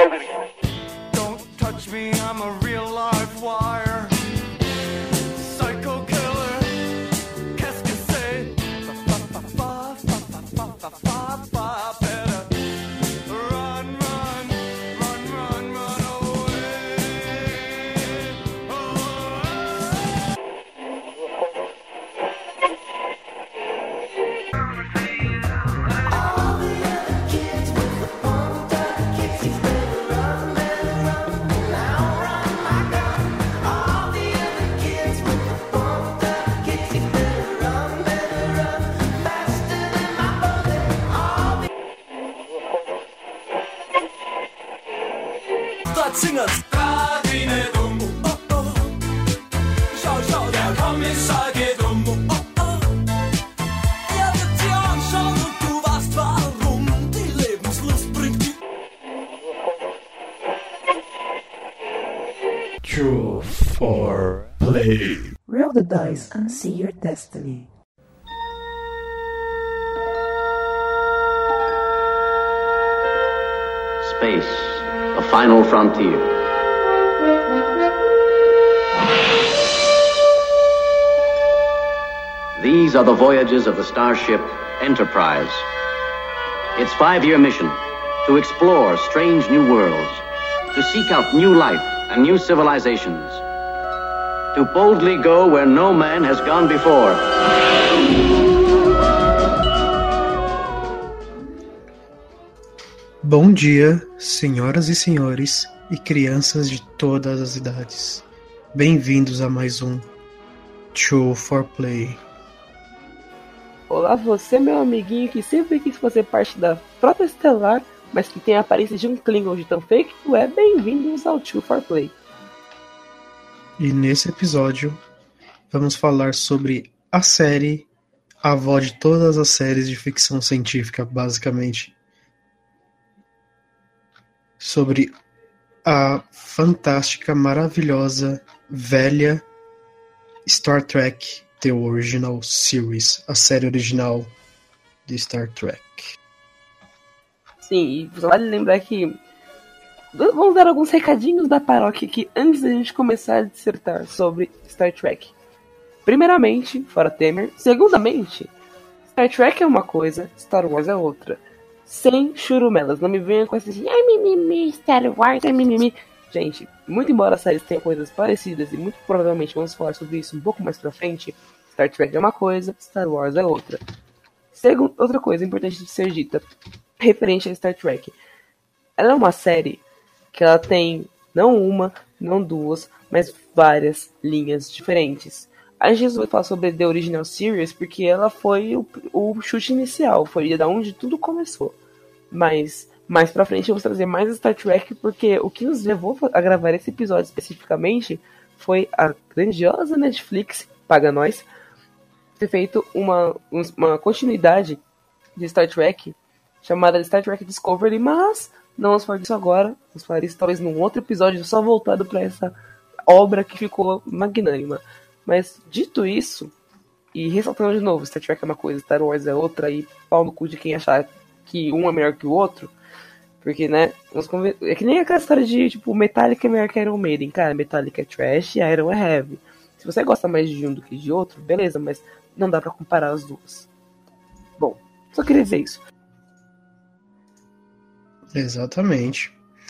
Don't touch me, I'm a real live wire. Psycho killer. Qu'est-ce que c'est? Better run, run, run, run, run away. All the other kids with the pumped up kicks, you better run, now run my gun. All the other kids with the pumped up kicks, you better run, faster than my bullet. All the Singers, Radine Dumbo, oh oh. Schau, schau, der Kommissar geht um, oh oh. Er wird dir anschauen und du weißt warum. Die Lebenslust bringt die True for play. Roll the dice and see your destiny. Space, the final frontier. These are the voyages of the starship Enterprise. Its 5-year mission, to explore strange new worlds, to seek out new life and new civilizations, to boldly go where no man has gone before. Bom dia, senhoras e senhores e crianças de todas as idades. Bem-vindos a mais um True for Play. Olá, você, meu amiguinho que sempre quis fazer parte da Frota Estelar, mas que tem a aparência de um Klingon de tão fake que tu é. Bem-vindos ao True for Play. E nesse episódio vamos falar sobre a série, a avó de todas as séries de ficção científica, basicamente. Sobre a fantástica, maravilhosa, velha Star Trek The Original Series, a série original de Star Trek. Sim, e vale lembrar que vamos dar alguns recadinhos da paróquia aqui antes da gente começar a dissertar sobre Star Trek. Primeiramente, fora Temer. Segundamente, Star Trek é uma coisa, Star Wars é outra. Sem churumelas, não me venha com essa assim, ai mimimi, Star Wars, ai mimimi. Gente, muito embora as séries tenham coisas parecidas e muito provavelmente vamos falar sobre isso um pouco mais pra frente, Star Trek é uma coisa, Star Wars é outra. Outra coisa importante de ser dita, referente a Star Trek. Ela é uma série que ela tem não uma, não duas, mas várias linhas diferentes. A gente vai falar sobre The Original Series porque ela foi o chute inicial, foi da onde tudo começou. Mas mais pra frente eu vou trazer mais Star Trek porque o que nos levou a gravar esse episódio especificamente foi a grandiosa Netflix, paga nós, ter feito uma continuidade de Star Trek chamada Star Trek Discovery, mas não vamos falar disso agora, vamos falar disso talvez num outro episódio só voltado pra essa obra que ficou magnânima. Mas, dito isso, e ressaltando de novo, Star Trek é uma coisa, Star Wars é outra, e pau no cu de quem achar que um é melhor que o outro, porque, né, é que nem aquela história de, tipo, Metallica é melhor que Iron Maiden. Cara, Metallica é trash e Iron é heavy. Se você gosta mais de um do que de outro, beleza, mas não dá pra comparar as duas. Bom, só queria dizer isso. Exatamente.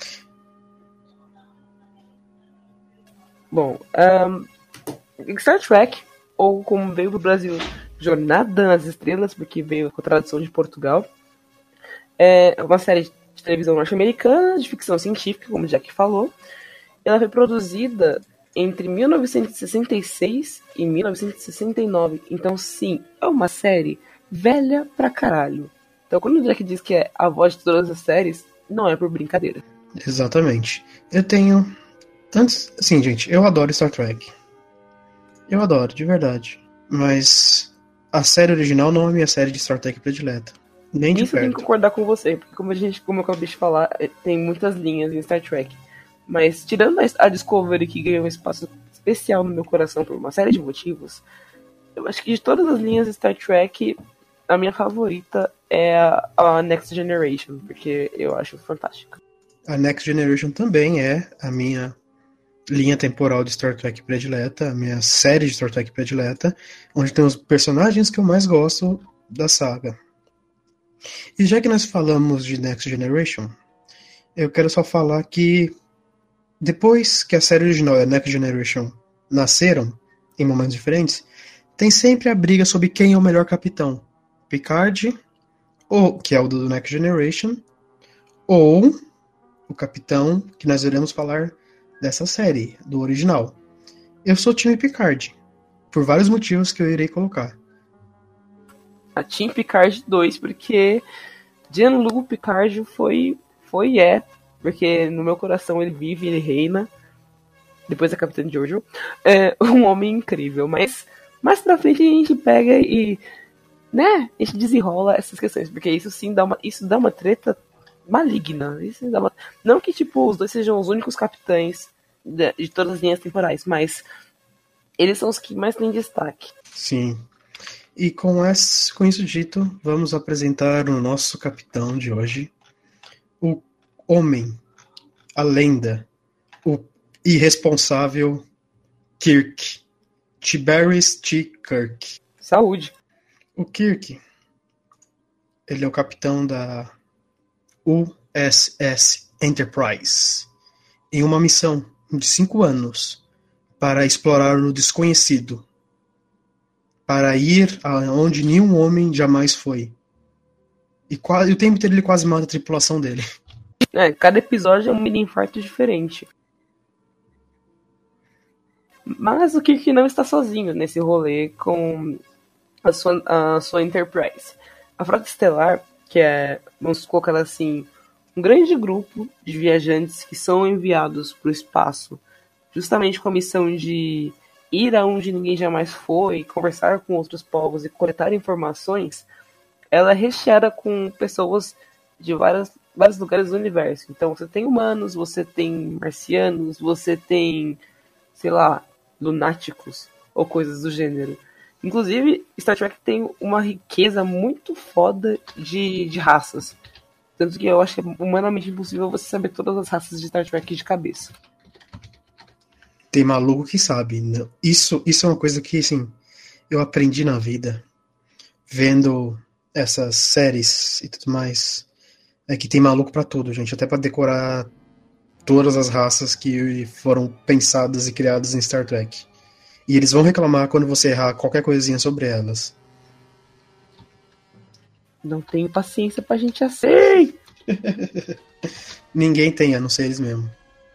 Bom, Star Trek, ou como veio pro Brasil, Jornada nas Estrelas, porque veio com a tradução de Portugal, é uma série de televisão norte-americana, de ficção científica, como o Jack falou. Ela foi produzida entre 1966 e 1969, então sim, é uma série velha pra caralho. Então quando o Jack diz que é a voz de todas as séries, não é por brincadeira. Exatamente. Eu tenho... Sim, gente, eu adoro Star Trek. Eu adoro, de verdade. Mas a série original não é minha série de Star Trek predileta. Nem de Isso eu tenho perto. que concordar com você, porque como eu acabei de falar, tem muitas linhas em Star Trek. Mas tirando a Discovery, que ganhou um espaço especial no meu coração por uma série de motivos, eu acho que de todas as linhas de Star Trek, a minha favorita é a Next Generation, porque eu acho fantástica. A Next Generation também é a minha linha temporal de Star Trek predileta, a minha série de Star Trek predileta, onde tem os personagens que eu mais gosto da saga. E já que nós falamos de Next Generation, eu quero só falar que depois que a série original e a Next Generation nasceram, em momentos diferentes, tem sempre a briga sobre quem é o melhor capitão. Picard, ou que é o do Next Generation, ou o capitão que nós iremos falar dessa série, do original. Eu sou time Picard, por vários motivos que eu irei colocar. A Team Picard 2, porque Jean-Luc Picard foi e é, porque no meu coração ele vive, ele reina, depois da Capitã Georgiou, é um homem incrível, mas mais pra frente a gente pega e, né, a gente desenrola essas questões, porque isso sim dá uma treta maligna, isso dá uma... Não que, tipo, os dois sejam os únicos capitães de todas as linhas temporais, mas eles são os que mais têm destaque. Sim. E com isso dito, vamos apresentar o nosso capitão de hoje, o homem, a lenda, o irresponsável Kirk. Tiberius T. Kirk. Saúde. O Kirk, ele é o capitão da USS Enterprise, em uma missão de 5 anos para explorar o desconhecido, para ir aonde nenhum homem jamais foi. E o tempo inteiro ele quase mata a tripulação dele. Cada episódio é um mini infarto diferente. Mas o Kirk não está sozinho nesse rolê com a sua Enterprise. A Frota Estelar, que é, vamos colocar ela assim, um grande grupo de viajantes que são enviados para o espaço justamente com a missão de ir aonde ninguém jamais foi, conversar com outros povos e coletar informações, ela é recheada com pessoas de vários lugares do universo. Então você tem humanos, você tem marcianos, você tem, sei lá, lunáticos ou coisas do gênero. Inclusive, Star Trek tem uma riqueza muito foda de raças. Tanto que eu acho que é humanamente impossível você saber todas as raças de Star Trek de cabeça. Tem maluco que sabe. Isso é uma coisa que, assim, eu aprendi na vida, vendo essas séries e tudo mais. É que tem maluco pra tudo, gente. Até pra decorar todas as raças que foram pensadas e criadas em Star Trek. E eles vão reclamar quando você errar qualquer coisinha sobre elas. Não tenho paciência pra gente assim. Ninguém tem, a não ser eles mesmos.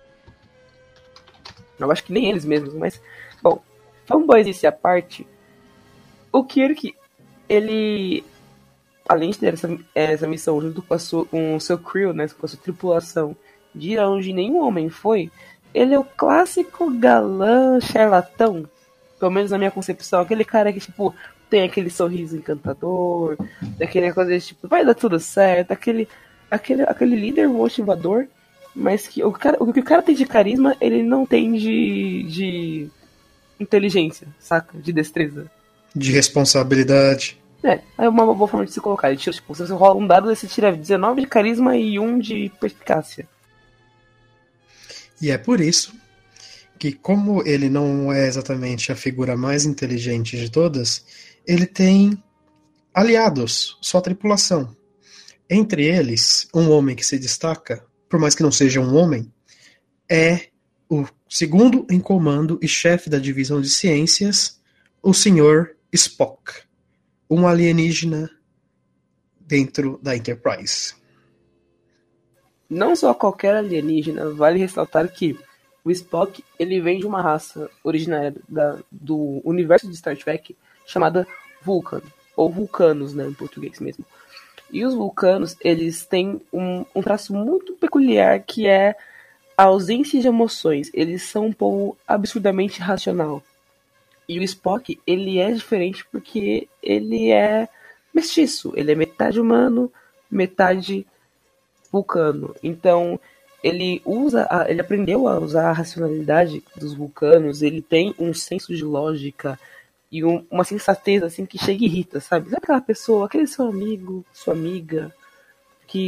Eu acho que nem eles mesmos, mas... Bom, fanboys isso à parte, o Kirk, ele... Além de ter essa missão junto com o seu crew, né, com a sua tripulação, de ir aonde nenhum homem foi, ele é o clássico galã charlatão, pelo menos na minha concepção, aquele cara que, tipo, tem aquele sorriso encantador, aquele coisa de, tipo, vai dar tudo certo, aquele líder motivador, mas que o que o cara tem de carisma, ele não tem de inteligência, saca? De destreza. De responsabilidade. É uma boa forma de se colocar. Ele tira, tipo, se você rola um dado, você tira 19 de carisma e 1 de perspicácia. E é por isso que, como ele não é exatamente a figura mais inteligente de todas, ele tem aliados, sua tripulação. Entre eles, um homem que se destaca, por mais que não seja um homem, é o segundo em comando e chefe da divisão de ciências, o Sr. Spock, um alienígena dentro da Enterprise. Não só qualquer alienígena, vale ressaltar que o Spock, ele vem de uma raça originária do universo de Star Trek chamada Vulcan, ou Vulcanos, né, em português mesmo. E os Vulcanos, eles têm um traço muito peculiar, que é a ausência de emoções. Eles são um povo absurdamente racional. E o Spock, ele é diferente porque ele é mestiço. Ele é metade humano, metade vulcano. Então, ele aprendeu a usar a racionalidade dos vulcanos. Ele tem um senso de lógica e uma sensatez assim que chega e irrita, sabe? Sabe aquela pessoa, aquele seu amigo, sua amiga, que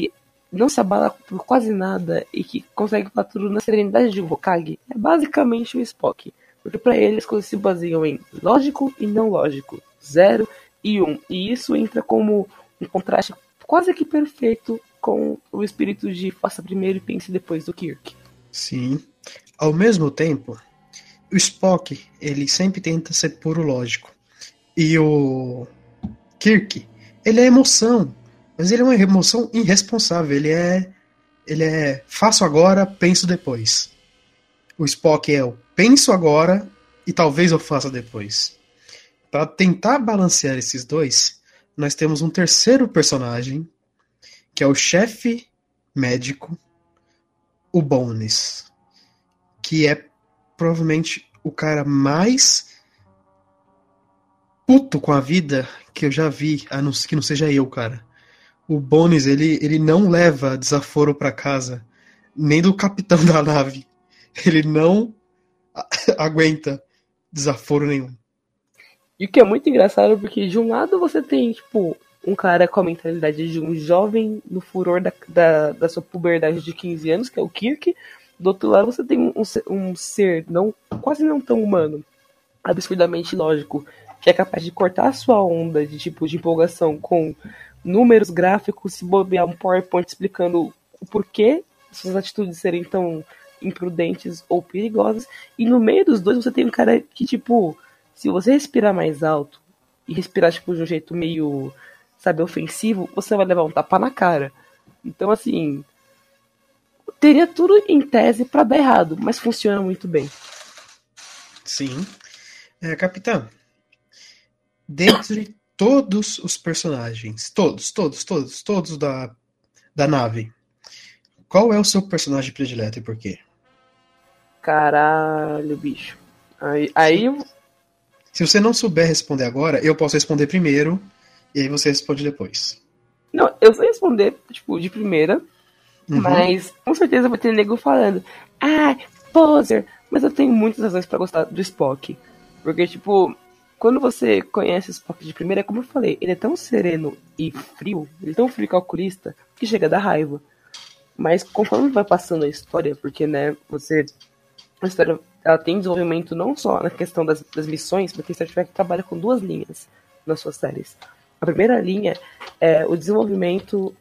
não se abala por quase nada e que consegue falar tudo na serenidade de um Hokage, é basicamente o Spock. Porque pra ele as coisas se baseiam em lógico e não lógico, 0 e 1. E isso entra como um contraste quase que perfeito com o espírito de faça primeiro e pense depois do Kirk. Sim. Ao mesmo tempo, o Spock, ele sempre tenta ser puro lógico. E o Kirk, ele é emoção. Mas ele é uma emoção irresponsável. Ele é faço agora, penso depois. O Spock é o penso agora e talvez eu faça depois. Para tentar balancear esses dois, nós temos um terceiro personagem, que é o chefe médico, o Bones, que é provavelmente o cara mais puto com a vida que eu já vi, que não seja eu, cara. O Bones, ele não leva desaforo pra casa, nem do capitão da nave. Ele não aguenta desaforo nenhum. E o que é muito engraçado, porque de um lado você tem, tipo, um cara com a mentalidade de um jovem no furor da sua puberdade de 15 anos, que é o Kirk. Do outro lado você tem um ser quase não tão humano, absurdamente lógico, que é capaz de cortar a sua onda de tipo de empolgação com números, gráficos, se bobear um PowerPoint explicando o porquê suas atitudes serem tão imprudentes ou perigosas. E no meio dos dois você tem um cara que, tipo, se você respirar mais alto e respirar tipo de um jeito meio, sabe, ofensivo, você vai levar um tapa na cara. Então, assim, teria tudo em tese pra dar errado, mas funciona muito bem. Sim. Capitão, dentre todos os personagens, todos da nave, qual é o seu personagem predileto e por quê? Caralho, bicho. Aí Se você não souber responder agora, eu posso responder primeiro e aí você responde depois. não, eu sei responder, tipo, de primeira, mas com certeza vai ter nego falando, poser, mas eu tenho muitas razões pra gostar do Spock. Porque, tipo, quando você conhece o Spock de primeira, como eu falei, ele é tão sereno e frio, ele é tão frio e calculista, que chega a dar raiva. Mas conforme vai passando a história, porque, né, a história ela tem desenvolvimento não só na questão das missões, porque Star Trek trabalha com 2 linhas nas suas séries. A primeira linha é o desenvolvimento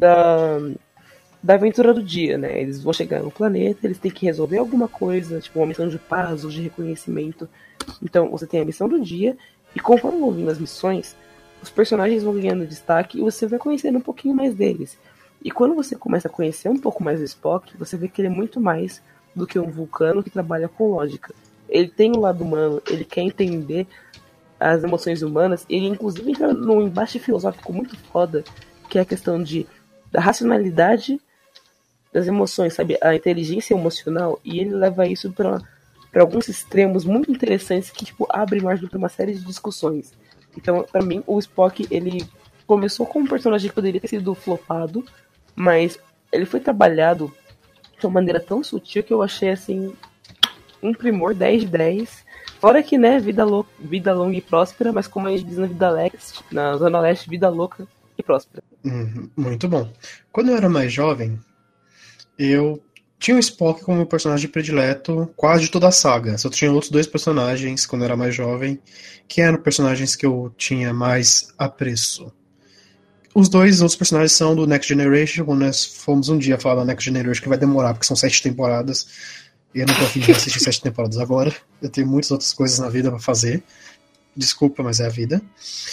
da aventura do dia, né? Eles vão chegar no planeta, eles têm que resolver alguma coisa, tipo uma missão de paz ou de reconhecimento. Então você tem a missão do dia, e conforme vão vindo as missões, os personagens vão ganhando destaque e você vai conhecendo um pouquinho mais deles. E quando você começa a conhecer um pouco mais do Spock, você vê que ele é muito mais do que um vulcano que trabalha com lógica. Ele tem um lado humano, ele quer entender as emoções humanas, ele inclusive entra num embate filosófico muito foda, que é a questão da racionalidade das emoções, sabe? A inteligência emocional, e ele leva isso para alguns extremos muito interessantes que, tipo, abrem margem para uma série de discussões. Então, para mim, o Spock, ele começou como um personagem que poderia ter sido flopado, mas ele foi trabalhado de uma maneira tão sutil que eu achei, assim, um primor 10 de 10. Fora que, né, vida longa e próspera, mas como a gente diz na Zona Leste, vida louca e próspera. Muito bom. Quando eu era mais jovem, eu tinha o Spock como meu personagem predileto quase de toda a saga. Só tinha outros 2 personagens, quando eu era mais jovem, que eram personagens que eu tinha mais apreço. Os 2 outros personagens são do Next Generation. Quando nós fomos um dia falar da Next Generation, que vai demorar, porque são 7 temporadas. E eu não tô afim de assistir 7 temporadas agora. Eu tenho muitas outras coisas na vida pra fazer. Desculpa, mas é a vida.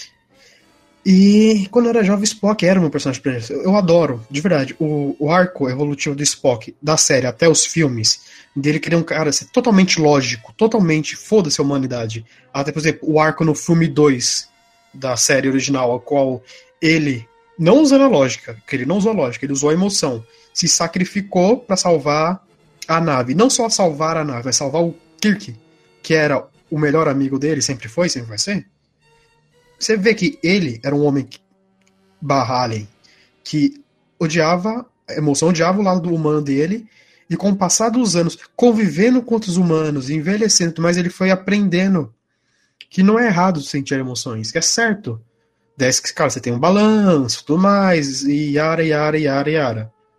E quando eu era jovem, Spock era o meu personagem predileto. Eu adoro, de verdade, o arco evolutivo do Spock, da série até os filmes, dele querer um cara ser totalmente lógico, totalmente foda-se a humanidade. Até, por exemplo, o arco no filme 2 da série original, a qual ele, não usando a lógica, que ele não usou a lógica, ele usou a emoção, se sacrificou pra salvar a nave. Não só salvar a nave, mas salvar o Kirk, que era o melhor amigo dele, sempre foi, sempre vai ser. Você vê que ele era um homem alien, que odiava a emoção, odiava o lado humano dele, e com o passar dos anos, convivendo com outros humanos, envelhecendo, mas ele foi aprendendo que não é errado sentir emoções, que é certo. Desde que, cara, você tem um balanço, tudo mais, e yara.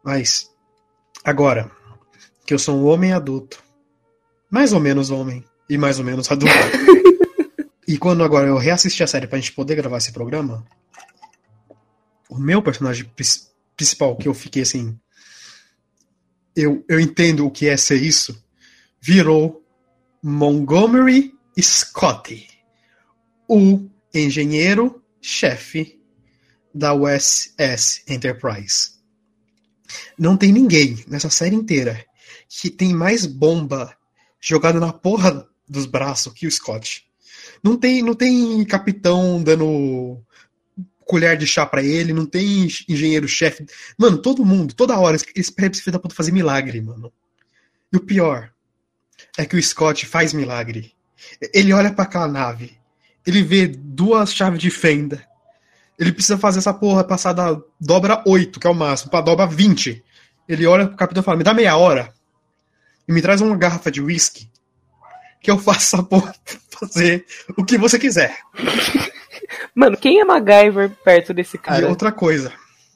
Mas, agora, que eu sou um homem adulto, mais ou menos homem e mais ou menos adulto, e quando agora eu reassisti a série pra gente poder gravar esse programa, o meu personagem principal, que eu fiquei assim, eu entendo o que é ser isso, virou Montgomery Scott, o engenheiro-chefe da USS Enterprise. Não tem ninguém nessa série inteira que tem mais bomba jogada na porra dos braços que o Scott. Não tem capitão dando colher de chá pra ele, não tem engenheiro-chefe. Mano, todo mundo, toda hora, eles pedem pra esse filho da puta fazer milagre, mano. E o pior é que o Scott faz milagre. Ele olha pra aquela nave, ele vê 2 chaves de fenda. Ele precisa fazer essa porra passar da dobra 8, que é o máximo, pra dobra 20. Ele olha pro capitão e fala, me dá meia hora e me traz uma garrafa de whisky que eu faço essa porra fazer o que você quiser. Mano, quem é MacGyver perto desse E cara? outra coisa,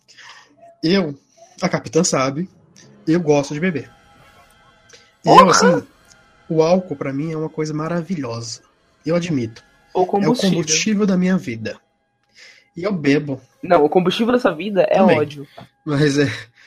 a capitã sabe, eu gosto de beber. E eu, assim, o álcool pra mim é uma coisa maravilhosa. Eu admito. O É o combustível. combustível da minha vida. E eu bebo. Não, o combustível dessa vida é Também. ódio. Mas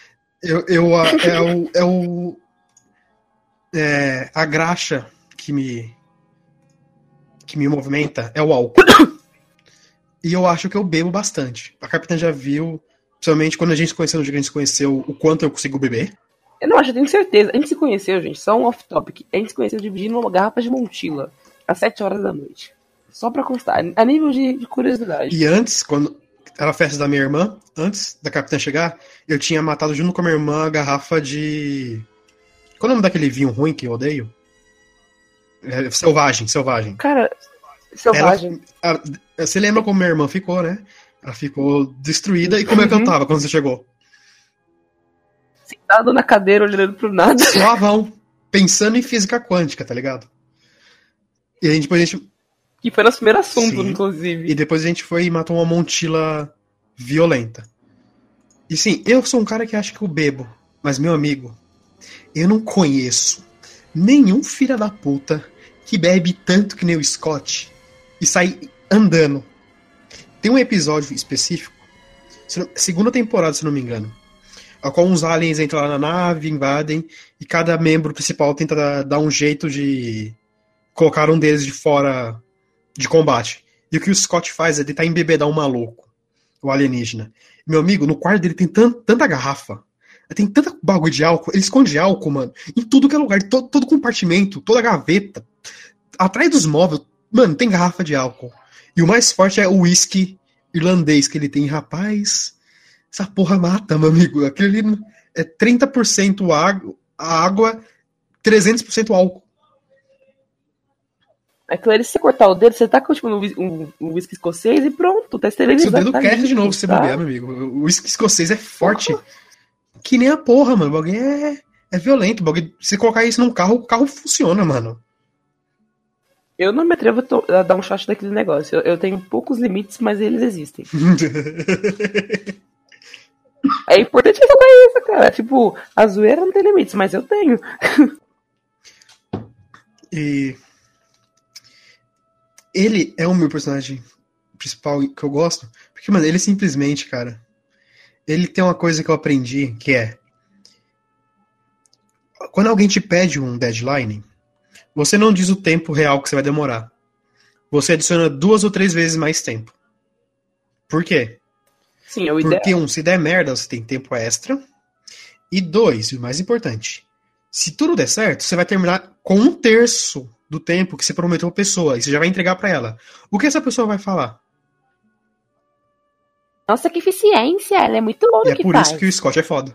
a graxa que me movimenta é o álcool. E eu acho que eu bebo bastante. A capitã já viu, principalmente quando a gente se conheceu, no dia que a gente se conheceu, o quanto eu consigo beber. Eu não acho, eu tenho certeza. A gente se conheceu, gente, só um off-topic. A gente se conheceu dividindo uma garrafa de Montila às 7 horas da noite. Só pra constar, a nível de curiosidade. E antes, quando era a festa da minha irmã, antes da capitã chegar, eu tinha matado junto com a minha irmã a garrafa de... Qual é o nome daquele vinho ruim que eu odeio? Selvagem. Cara, selvagem. Você lembra como minha irmã ficou, né? Ela ficou destruída. E como é que eu tava quando você chegou? Sentado na cadeira, olhando pro nada. Suavão. Pensando em física quântica, tá ligado? E aí depois a gente... Que foi nosso primeiro assunto, Sim. inclusive. E depois a gente foi e matou uma Montila violenta. E sim, eu sou um cara que acha que eu bebo. Mas, meu amigo, eu não conheço nenhum filho da puta que bebe tanto que nem o Scott e sai andando. Tem um episódio específico, segunda temporada, se não me engano, a qual uns aliens entram lá na nave, invadem, e cada membro principal tenta dar um jeito de colocar um deles de fora de combate. E o que o Scott faz é tentar embebedar um maluco, o alienígena. Meu amigo, no quarto dele tem tanta garrafa, tem tanta bagulho de álcool, ele esconde álcool, mano, em tudo que é lugar, todo compartimento, toda gaveta, atrás dos móveis, mano, tem garrafa de álcool. E o mais forte é o whisky irlandês que ele tem. Rapaz, essa porra mata, meu amigo. Aquele ali é 30% água, 300% álcool. Aquilo ali, se você cortar o dedo, você tá com tipo, um whisky escocês e pronto, tá Seu esterilizado. dedo tá cresce limpo, de novo se você tá? bobear, meu amigo. O whisky escocês é forte. Que nem a porra, mano. O bagulho é violento. O bagulho, se colocar isso num carro, o carro funciona, mano. Eu não me atrevo a dar um shot daquele negócio. Eu tenho poucos limites, mas eles existem. É importante falar isso, cara. Tipo, a zoeira não tem limites, mas eu tenho. E ele é o meu personagem principal que eu gosto, porque, mano, ele simplesmente, cara, ele tem uma coisa que eu aprendi, que é quando alguém te pede um deadline, você não diz o tempo real que você vai demorar. Você adiciona 2 ou 3 vezes mais tempo. Por quê? Sim, é o ideal. Porque, se der merda, você tem tempo extra. E 2, e o mais importante, se tudo der certo, você vai terminar com 1/3 do tempo que você prometeu a pessoa. E você já vai entregar pra ela. O que essa pessoa vai falar? Nossa, que eficiência! Ela é muito boa E no é que por faz. isso que o Scott é foda.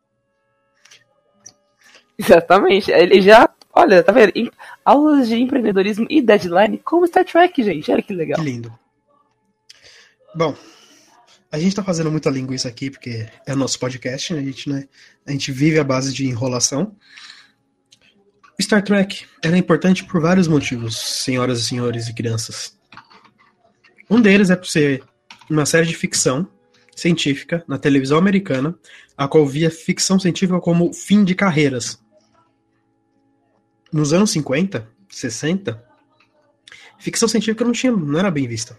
Exatamente. Ele já... Olha, tá vendo? Aulas de empreendedorismo e deadline como Star Trek, gente. Olha que legal. Que lindo. Bom, a gente tá fazendo muita linguiça aqui, porque é o nosso podcast, né? A gente vive à base de enrolação. Star Trek ela é importante por vários motivos, senhoras e senhores e crianças. Um deles é por ser uma série de ficção científica na televisão americana, a qual via ficção científica como fim de carreiras. Nos anos 50, 60, ficção científica não era bem vista.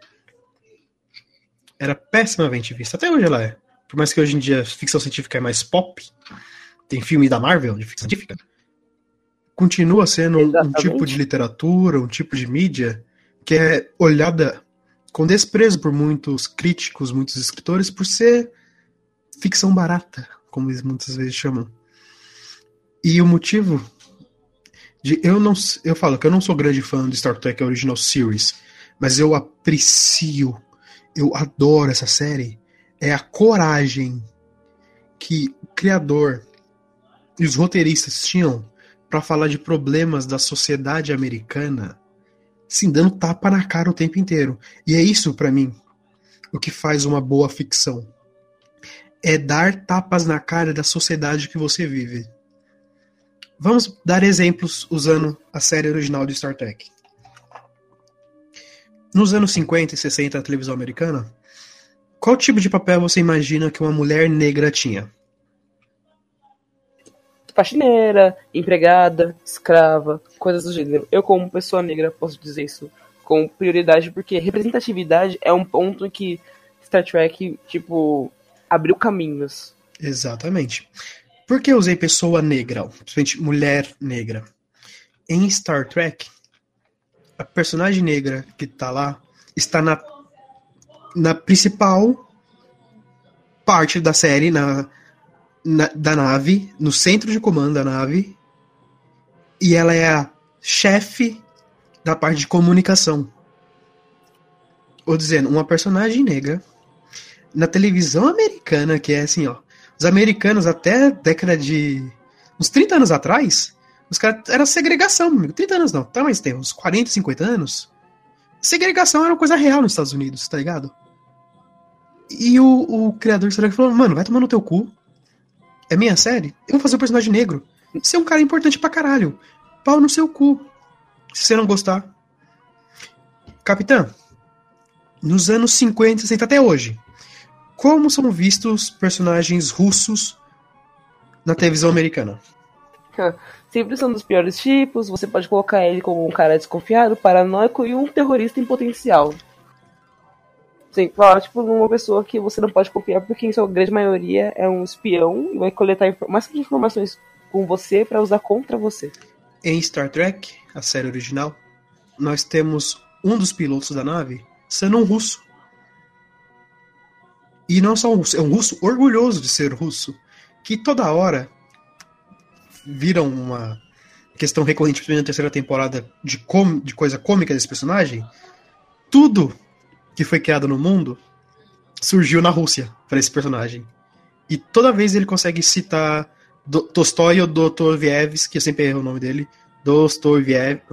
Era pessimamente vista. Até hoje ela é. Por mais que hoje em dia ficção científica é mais pop, tem filme da Marvel de ficção científica, continua sendo um tipo de literatura, um tipo de mídia que é olhada com desprezo por muitos críticos, muitos escritores, por ser ficção barata, como eles muitas vezes chamam. E o motivo de eu falo que eu não sou grande fã de Star Trek Original Series, mas eu aprecio, eu adoro essa série, é a coragem que o criador e os roteiristas tinham para falar de problemas da sociedade americana, sim, dando tapa na cara o tempo inteiro. E é isso, para mim, o que faz uma boa ficção. É dar tapas na cara da sociedade que você vive. Vamos dar exemplos usando a série original de Star Trek. Nos anos 50 e 60 da televisão americana, qual tipo de papel você imagina que uma mulher negra tinha? Faxineira, empregada, escrava, coisas do gênero. Eu, como pessoa negra, posso dizer isso com prioridade, porque representatividade é um ponto em que Star Trek, abriu caminhos. Exatamente. Por que eu usei pessoa negra, principalmente mulher negra? Em Star Trek, a personagem negra que tá lá está na principal parte da série, da nave, no centro de comando da nave, e ela é a chefe da parte de comunicação. Ou dizendo, uma personagem negra na televisão americana, que é assim, ó, os americanos até década de uns 30 anos atrás, os caras era segregação, amigo. 30 anos não, tá mais tempo, uns 40, 50 anos. Segregação era uma coisa real nos Estados Unidos, tá ligado? E o criador de Star Trek falou, mano, vai tomar no teu cu. É minha série? Eu vou fazer um personagem negro. Você é um cara importante pra caralho. Pau no seu cu. Se você não gostar. Capitã, nos anos 50 e 60 até hoje, como são vistos personagens russos na televisão americana? Sempre são dos piores tipos, você pode colocar ele como um cara desconfiado, paranoico e um terrorista em potencial. Sim, falar, numa pessoa que você não pode confiar, porque em sua grande maioria é um espião e vai coletar mais de informações com você para usar contra você. Em Star Trek, a série original, nós temos um dos pilotos da nave sendo um russo. E não só um russo, é um russo orgulhoso de ser russo, que toda hora vira uma questão recorrente na terceira temporada de coisa cômica desse personagem. Tudo que foi criado no mundo surgiu na Rússia para esse personagem. E toda vez ele consegue citar Tolstói ou Dostoiévski, que eu sempre erro o nome dele. Dostoiévski.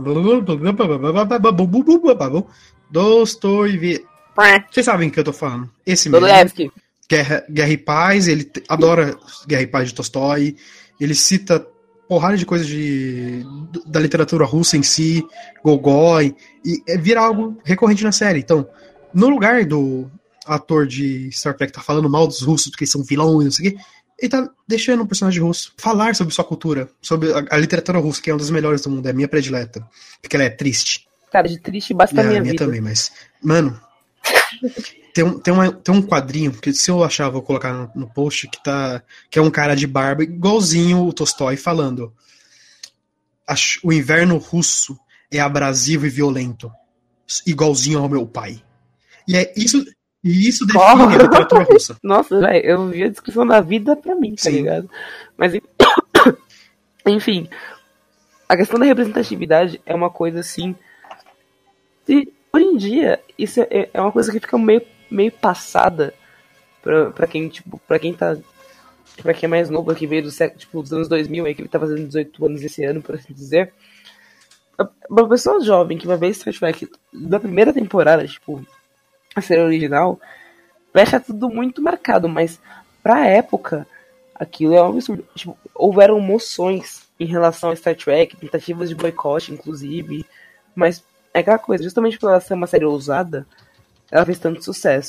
Vocês sabem o que eu tô falando. Esse mesmo. Guerra e Paz, ele adora Guerra e Paz de Tolstói. Ele cita porrada de coisas da literatura russa em si, Gogol, e vira algo recorrente na série. Então, no lugar do ator de Star Trek tá falando mal dos russos, porque eles são vilões, não sei o quê, ele tá deixando um personagem russo falar sobre sua cultura, sobre a literatura russa, que é uma das melhores do mundo, é a minha predileta, porque ela é triste. Cara, de triste basta a minha vida. Também, mas, mano, tem um quadrinho, que se eu achar, vou colocar no post, que é um cara de barba, igualzinho o Tolstói falando. O inverno russo é abrasivo e violento, igualzinho ao meu pai. E isso define a literatura russa. Nossa, velho, eu vi a descrição da vida pra mim, tá ligado? Mas, enfim, a questão da representatividade é uma coisa assim. E hoje em dia, isso é uma coisa que fica meio passada pra quem é mais novo, que veio dos anos 2000, aí, que ele tá fazendo 18 anos esse ano, por assim dizer. Uma pessoa jovem que vai ver Star Trek da primeira temporada, a série original, vai achar tudo muito marcado, mas pra época, aquilo é um absurdo. Houveram emoções em relação a Star Trek, tentativas de boicote, inclusive, mas é aquela coisa, justamente por ela ser uma série ousada, ela fez tanto sucesso.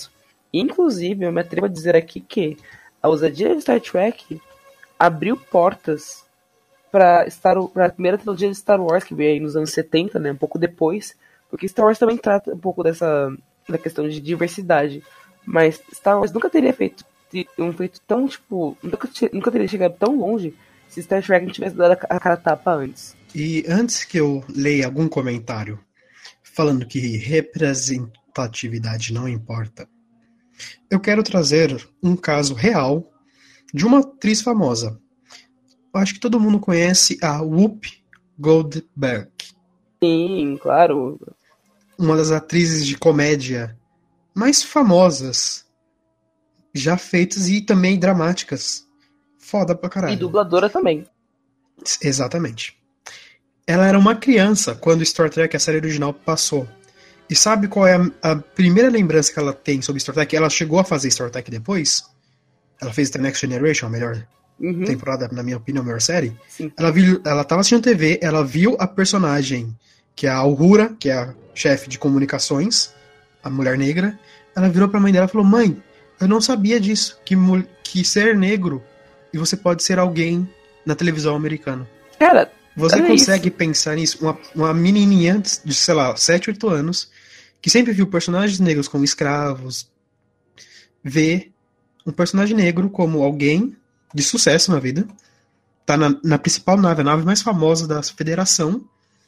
Inclusive, eu me atrevo a dizer aqui que a ousadia de Star Trek abriu portas para a primeira trilogia de Star Wars, que veio aí nos anos 70, né, um pouco depois, porque Star Wars também trata um pouco da questão de diversidade, mas Star Wars nunca teria feito um feito tão, tipo, nunca teria chegado tão longe se Star Trek não tivesse dado a cara a tapa antes. E antes que eu leia algum comentário falando que representatividade não importa, eu quero trazer um caso real de uma atriz famosa. Eu acho que todo mundo conhece a Whoopi Goldberg, Sim, claro. uma das atrizes de comédia mais famosas já feitas e também dramáticas. Foda pra caralho. E dubladora também. Exatamente. Ela era uma criança quando Star Trek, a série original, passou. E sabe qual é a primeira lembrança que ela tem sobre Star Trek? Ela chegou a fazer Star Trek depois? Ela fez The Next Generation, a melhor temporada, na minha opinião, a melhor série. Sim. Ela tava assistindo TV, ela viu a personagem, que é a Uhura, que é a chefe de comunicações, a mulher negra. Ela virou pra mãe dela e falou: mãe, eu não sabia disso, que ser negro e você pode ser alguém na televisão americana. Cara, Você olha consegue isso. pensar nisso? Uma menininha de, sei lá, 7, 8 anos, que sempre viu personagens negros como escravos, vê um personagem negro como alguém de sucesso na vida, tá na principal nave, a nave mais famosa da Federação,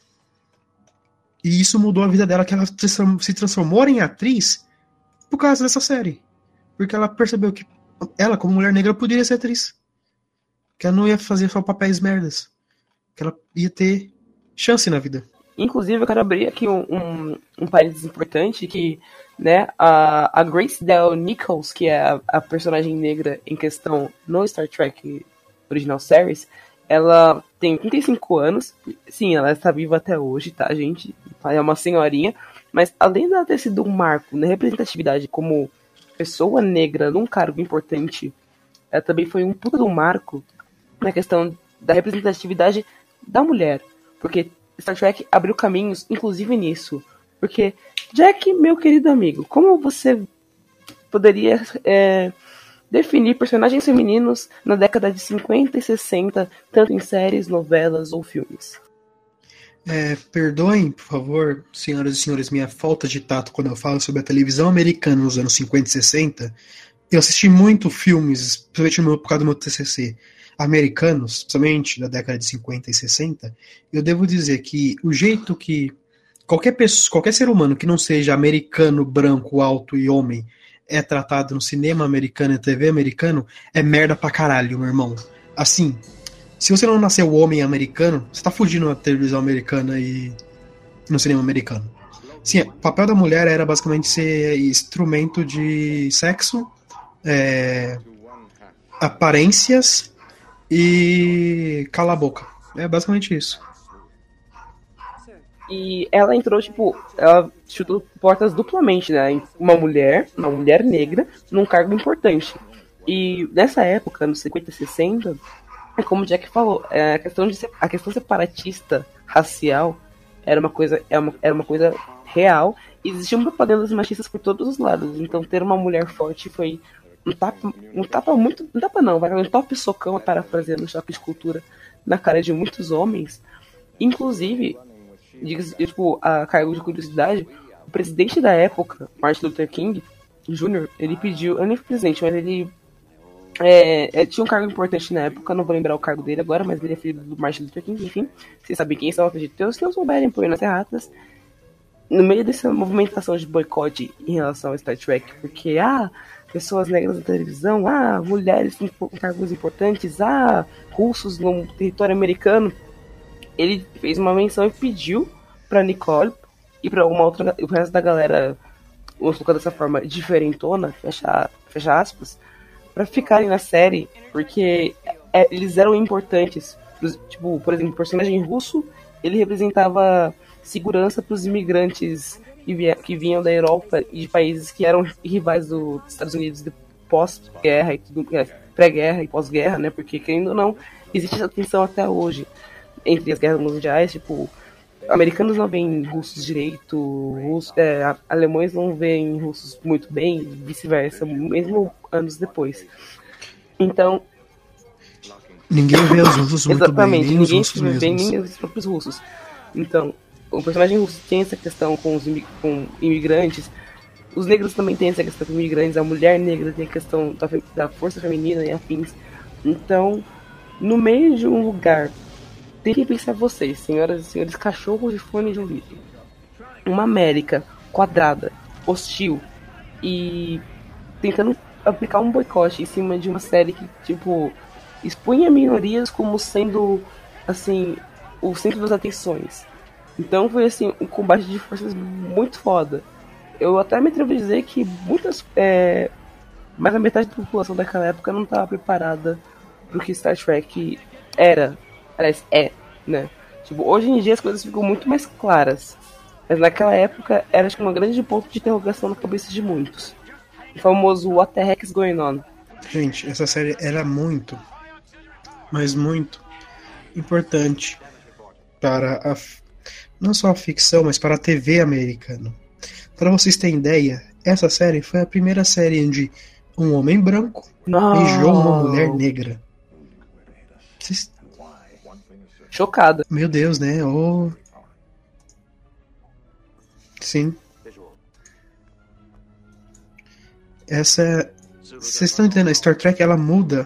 e isso mudou a vida dela, que ela se transformou em atriz por causa dessa série. Porque ela percebeu que ela, como mulher negra, poderia ser atriz. Que ela não ia fazer só papéis merdas. Que ela ia ter chance na vida. Inclusive, eu quero abrir aqui um parênteses importante que, né, a Grace Dell Nichols, que é a personagem negra em questão no Star Trek Original Series, ela tem 35 anos. Sim, ela está viva até hoje, tá, gente? Ela é uma senhorinha. Mas além dela ter sido um marco na representatividade como pessoa negra num cargo importante, ela também foi um puta de um marco na questão da representatividade da mulher. Porque Star Trek abriu caminhos, inclusive nisso. Porque, Jack, meu querido amigo, como você poderia definir personagens femininos na década de 50 e 60, tanto em séries, novelas ou filmes? Perdoem, por favor, senhoras e senhores, minha falta de tato quando eu falo sobre a televisão americana nos anos 50 e 60. Eu assisti muito filmes, principalmente por causa do meu TCC, americanos, principalmente da década de 50 e 60. Eu devo dizer que o jeito que qualquer ser humano que não seja americano, branco, alto e homem é tratado no cinema americano e TV americano é merda pra caralho, meu irmão. Assim, se você não nasceu homem americano, você tá fugindo na televisão americana e no cinema americano. Sim, o papel da mulher era basicamente ser instrumento de sexo, aparências e calar a boca. É basicamente isso. E ela entrou, tipo, ela chutou portas duplamente, né? Uma mulher negra, num cargo importante. E nessa época, nos 50 e 60, é como o Jack falou, a questão separatista racial era uma coisa real, e existiam propagandas machistas por todos os lados. Então ter uma mulher forte foi um top socão, parafraseando o choque de cultura, na cara de muitos homens. Inclusive, tipo, a cargo de curiosidade, o presidente da época, Martin Luther King Jr., ele pediu, ele nem foi presidente, mas ele tinha um cargo importante na época, não vou lembrar o cargo dele agora, mas ele é filho do Martin Luther King, enfim, vocês sabem quem são, acredito eu, se não souberem, põe nas erratas. No meio dessa movimentação de boicote em relação ao Star Trek, porque, pessoas negras na televisão, mulheres em cargos importantes, russos no território americano, ele fez uma menção e pediu pra Nicole e pra uma outra, o resto da galera, vamos colocar dessa forma, diferentona, fecha aspas, pra ficarem na série, porque eles eram importantes. Tipo, por exemplo, o personagem russo, ele representava segurança pros imigrantes que vinham da Europa e de países que eram rivais dos Estados Unidos de pós-guerra e tudo, pré-guerra e pós-guerra, né? Porque, querendo ou não, existe essa tensão até hoje entre as guerras mundiais, tipo, americanos não veem russos direito, alemães não veem russos muito bem, e vice-versa, mesmo anos depois. Então, Ninguém vê os russos muito exatamente, bem, nem os ninguém russos se vê bem, mesmos. nem os próprios russos. Então, o personagem russo tem essa questão com os com imigrantes, os negros também têm essa questão com imigrantes, a mulher negra tem a questão da força feminina e afins. Então, no meio de um lugar, tem que pensar vocês, senhoras e senhores cachorros de fone de ouvido. Uma América quadrada, hostil e tentando aplicar um boicote em cima de uma série que, tipo, expunha minorias como sendo, assim, o centro das atenções. Então foi, assim, um combate de forças muito foda. Eu até me atrevo a dizer que mais da metade da população daquela época não estava preparada pro que Star Trek era. Aliás, né? Tipo, hoje em dia as coisas ficam muito mais claras. Mas naquela época era, acho que, um grande ponto de interrogação na cabeça de muitos. O famoso What the heck is going on? Gente, essa série era muito, mas muito importante para não só a ficção, mas para a TV americana. Para vocês terem ideia, essa série foi a primeira série onde um homem branco beijou uma mulher negra. Chocada. Meu Deus, né? Oh. Sim. Vocês estão entendendo? A Star Trek, ela muda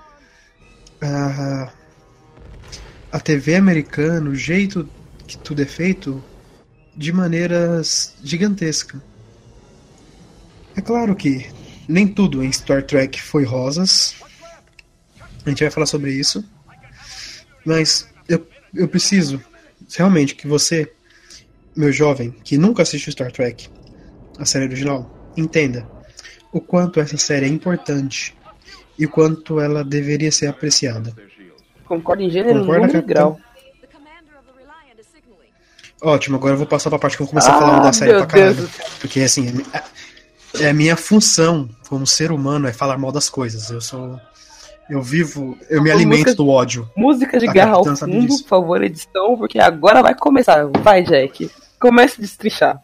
a TV americana, o jeito que tudo é feito, de maneiras gigantescas. É claro que nem tudo em Star Trek foi rosas. A gente vai falar sobre isso. Mas eu preciso realmente que você, meu jovem, que nunca assistiu Star Trek, a série original, entenda o quanto essa série é importante e o quanto ela deveria ser apreciada. Concordo em gênero, Concorda, número e grau. Ótimo, agora eu vou passar pra parte que eu vou começar falando da série meu pra caralho. Deus. Porque assim, é a minha função como ser humano é falar mal das coisas. Eu me alimento do ódio. Música de A guerra ao capitã sabe fundo, disso. por favor, edição, porque agora vai começar. Vai, Jack. Comece a destrinchar.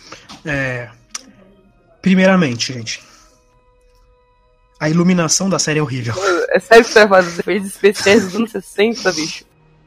Primeiramente, gente, a iluminação da série é horrível. É sério que você vai fazer efeitos especiais dos anos 60, bicho?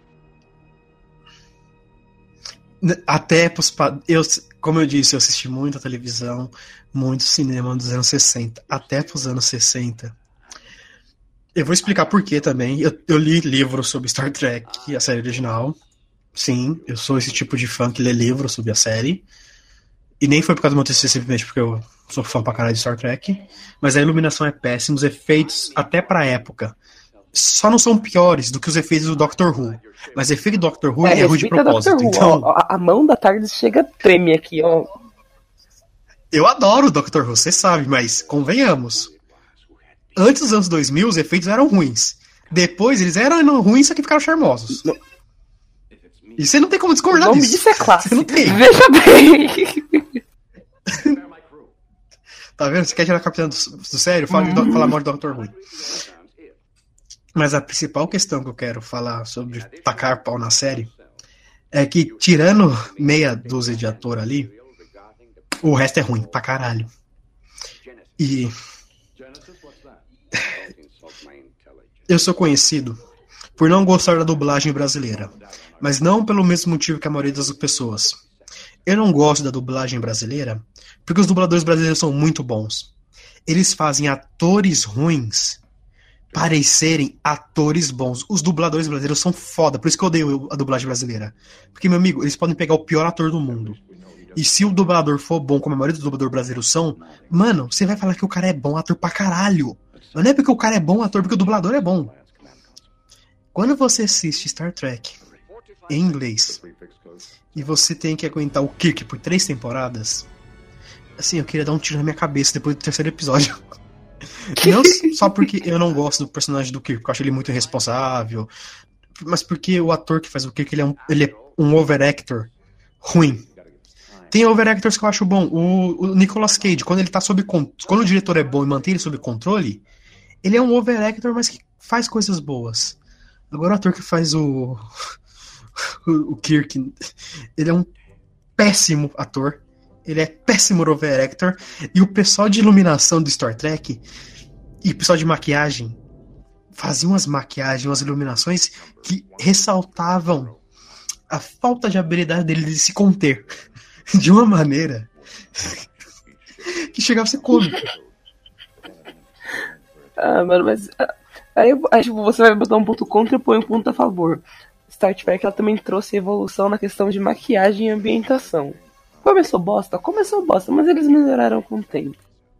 Até como eu disse, eu assisti muita televisão, muito cinema dos anos 60, até pros anos 60. Eu vou explicar por quê também. Eu li livros sobre Star Trek, a série original. Sim, eu sou esse tipo de fã que lê livros sobre a série. E nem foi por causa do meu TCC, simplesmente porque eu sou fã pra caralho de Star Trek. Mas a iluminação é péssima, os efeitos, até pra época, só não são piores do que os efeitos do Doctor Who. Mas o efeito do Doctor Who é ruim de respeita propósito. Doctor Who, Então, ó, a mão da tarde chega treme aqui, ó. eu adoro o Doctor Who, você sabe, mas convenhamos. Antes dos anos 2000, os efeitos eram ruins. Depois, eles eram ruins, só que ficaram charmosos. E você não tem como O discordar nome disso. disso é classe. Você não tem. Veja bem. Tá vendo? Você quer tirar a capitã do sério? Fala mal de Doctor Who. Mas a principal questão que eu quero falar sobre tacar pau na série é que, tirando meia dúzia de ator ali, o resto é ruim pra caralho. E eu sou conhecido por não gostar da dublagem brasileira, mas não pelo mesmo motivo que a maioria das pessoas. Eu não gosto da dublagem brasileira porque os dubladores brasileiros são muito bons. Eles fazem atores ruins parecerem atores bons. Os dubladores brasileiros são foda, por isso que eu odeio a dublagem brasileira. Porque, meu amigo, eles podem pegar o pior ator do mundo. E se o dublador for bom, como a maioria dos dubladores brasileiros são, mano, você vai falar que o cara é bom ator pra caralho. Mas não é porque o cara é bom ator, porque o dublador é bom. Quando você assiste Star Trek em inglês e você tem que aguentar o Kirk por 3 temporadas, assim, eu queria dar um tiro na minha cabeça depois do 3º episódio. Não só porque eu não gosto do personagem do Kirk, porque eu acho ele muito irresponsável, mas porque o ator que faz o Kirk, ele é um overactor ruim. Tem overactors que eu acho bom. O Nicolas Cage, quando ele tá quando o diretor é bom e mantém ele sob controle, ele é um overactor, mas que faz coisas boas. Agora o ator que faz o o Kirk, ele é um péssimo ator, ele é péssimo over-actor, e o pessoal de iluminação do Star Trek e o pessoal de maquiagem faziam umas maquiagens, umas iluminações que ressaltavam a falta de habilidade dele de se conter de uma maneira que chegava a ser cômico. Mano, mas aí tipo, você vai botar um ponto contra e põe um ponto a favor. Star Trek ela também trouxe evolução na questão de maquiagem e ambientação. Começou bosta, mas eles melhoraram com o tempo.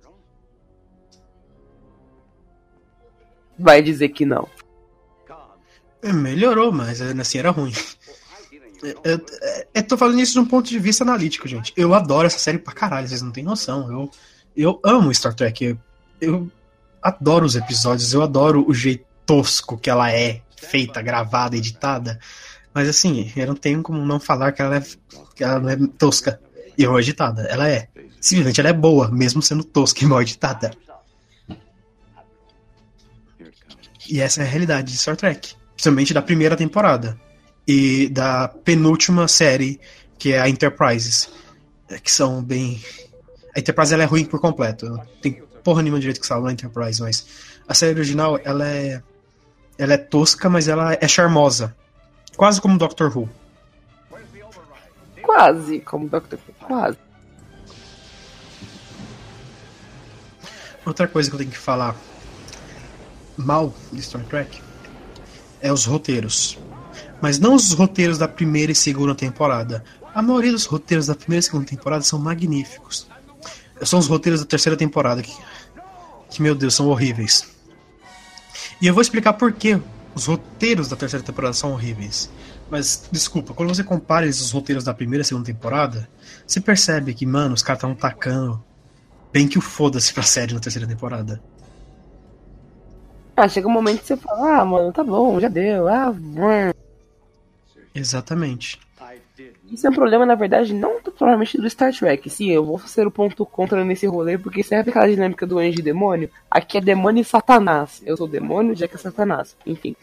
Vai dizer que não. Melhorou, mas assim era ruim. Eu tô falando isso de um ponto de vista analítico, gente. Eu adoro essa série pra caralho, vocês não têm noção. Eu amo Star Trek. Eu adoro os episódios, eu adoro o jeito tosco que ela é feita, gravada, editada. Mas assim, eu não tenho como não falar que ela não é tosca e mal editada. Ela é. Simplesmente ela é boa, mesmo sendo tosca e mal editada. E essa é a realidade de Star Trek. Principalmente da primeira temporada. E da penúltima série, que é a Enterprise. Que são bem... A Enterprise ela é ruim por completo. Não tem porra nenhuma direito que salva na Enterprise, mas... A série original, ela é tosca, mas ela é charmosa. Quase como Doctor Who. Quase como Doctor Who, quase. Outra coisa que eu tenho que falar mal de Star Trek é os roteiros. Mas não os roteiros da primeira e segunda temporada. A maioria dos roteiros da primeira e segunda temporada são magníficos. São os roteiros da terceira temporada que meu Deus, são horríveis. E eu vou explicar por que os roteiros da terceira temporada são horríveis. Mas, desculpa, quando você compara esses roteiros da primeira e segunda temporada, você percebe que, mano, os caras estão tacando bem que o foda-se pra série na terceira temporada. Chega um momento que você fala, mano, tá bom, já deu, Exatamente. Isso é um problema, na verdade, não provavelmente do Star Trek. Sim, eu vou ser o ponto contra nesse rolê, porque serve aquela dinâmica do anjo e demônio. Aqui é demônio e Satanás. Eu sou demônio, Jack é Satanás. Enfim.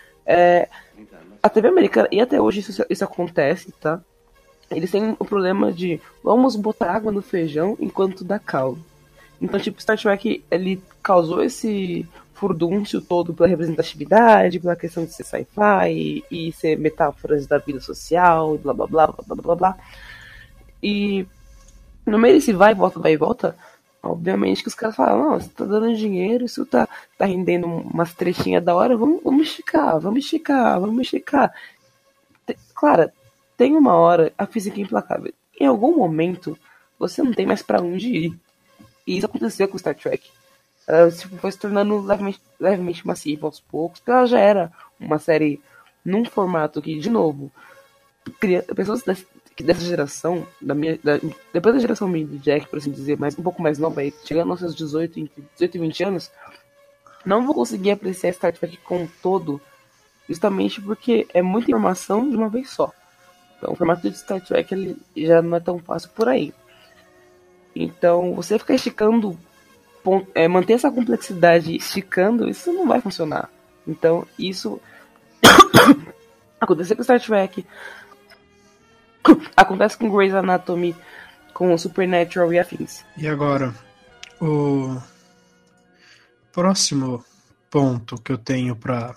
A TV americana, e até hoje isso acontece, tá? Eles têm o problema de vamos botar água no feijão enquanto dá caldo. Então, tipo, Star Trek, ele causou esse furdúncio todo pela representatividade, pela questão de ser sci-fi e ser metáforas da vida social, blá blá blá blá blá blá. E no meio desse vai e volta, obviamente que os caras falam, não, você tá dando dinheiro, isso tá rendendo umas trechinhas da hora, vamos esticar. Claro, tem uma hora, a física é implacável. Em algum momento, você não tem mais pra onde ir. E isso aconteceu com Star Trek. Ela foi se tornando levemente massiva aos poucos, porque ela já era uma série num formato que, de novo, pessoas dessa geração, depois da geração minha de Jack, por assim dizer, mas um pouco mais nova, chegando aos seus 18 e 20 anos, não vou conseguir apreciar Star Trek como um todo, justamente porque é muita informação de uma vez só. Então o formato de Star Trek ele já não é tão fácil por aí. Então você ficar esticando, manter essa complexidade esticando, isso não vai funcionar. Então isso aconteceu com Star Trek, acontece com Grey's Anatomy, com Supernatural e afins. E agora, o próximo ponto que eu tenho pra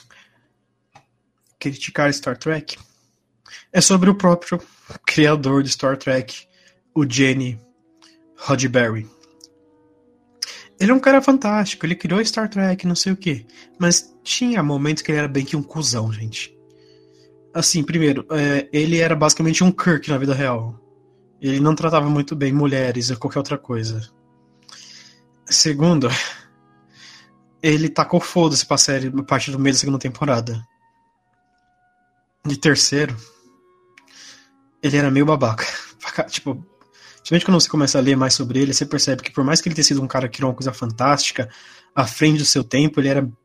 criticar Star Trek é sobre o próprio criador de Star Trek, o Gene Roddenberry. Ele é um cara fantástico, ele criou Star Trek, não sei o que, mas tinha momentos que ele era bem que um cuzão, gente. Assim, primeiro, ele era basicamente um Kirk na vida real. Ele não tratava muito bem mulheres ou qualquer outra coisa. Segundo, ele tacou foda-se pra série a partir do meio da segunda temporada. E terceiro, ele era meio babaca. Tipo, principalmente quando você começa a ler mais sobre ele, você percebe que por mais que ele tenha sido um cara que criou uma coisa fantástica, à frente do seu tempo, ele era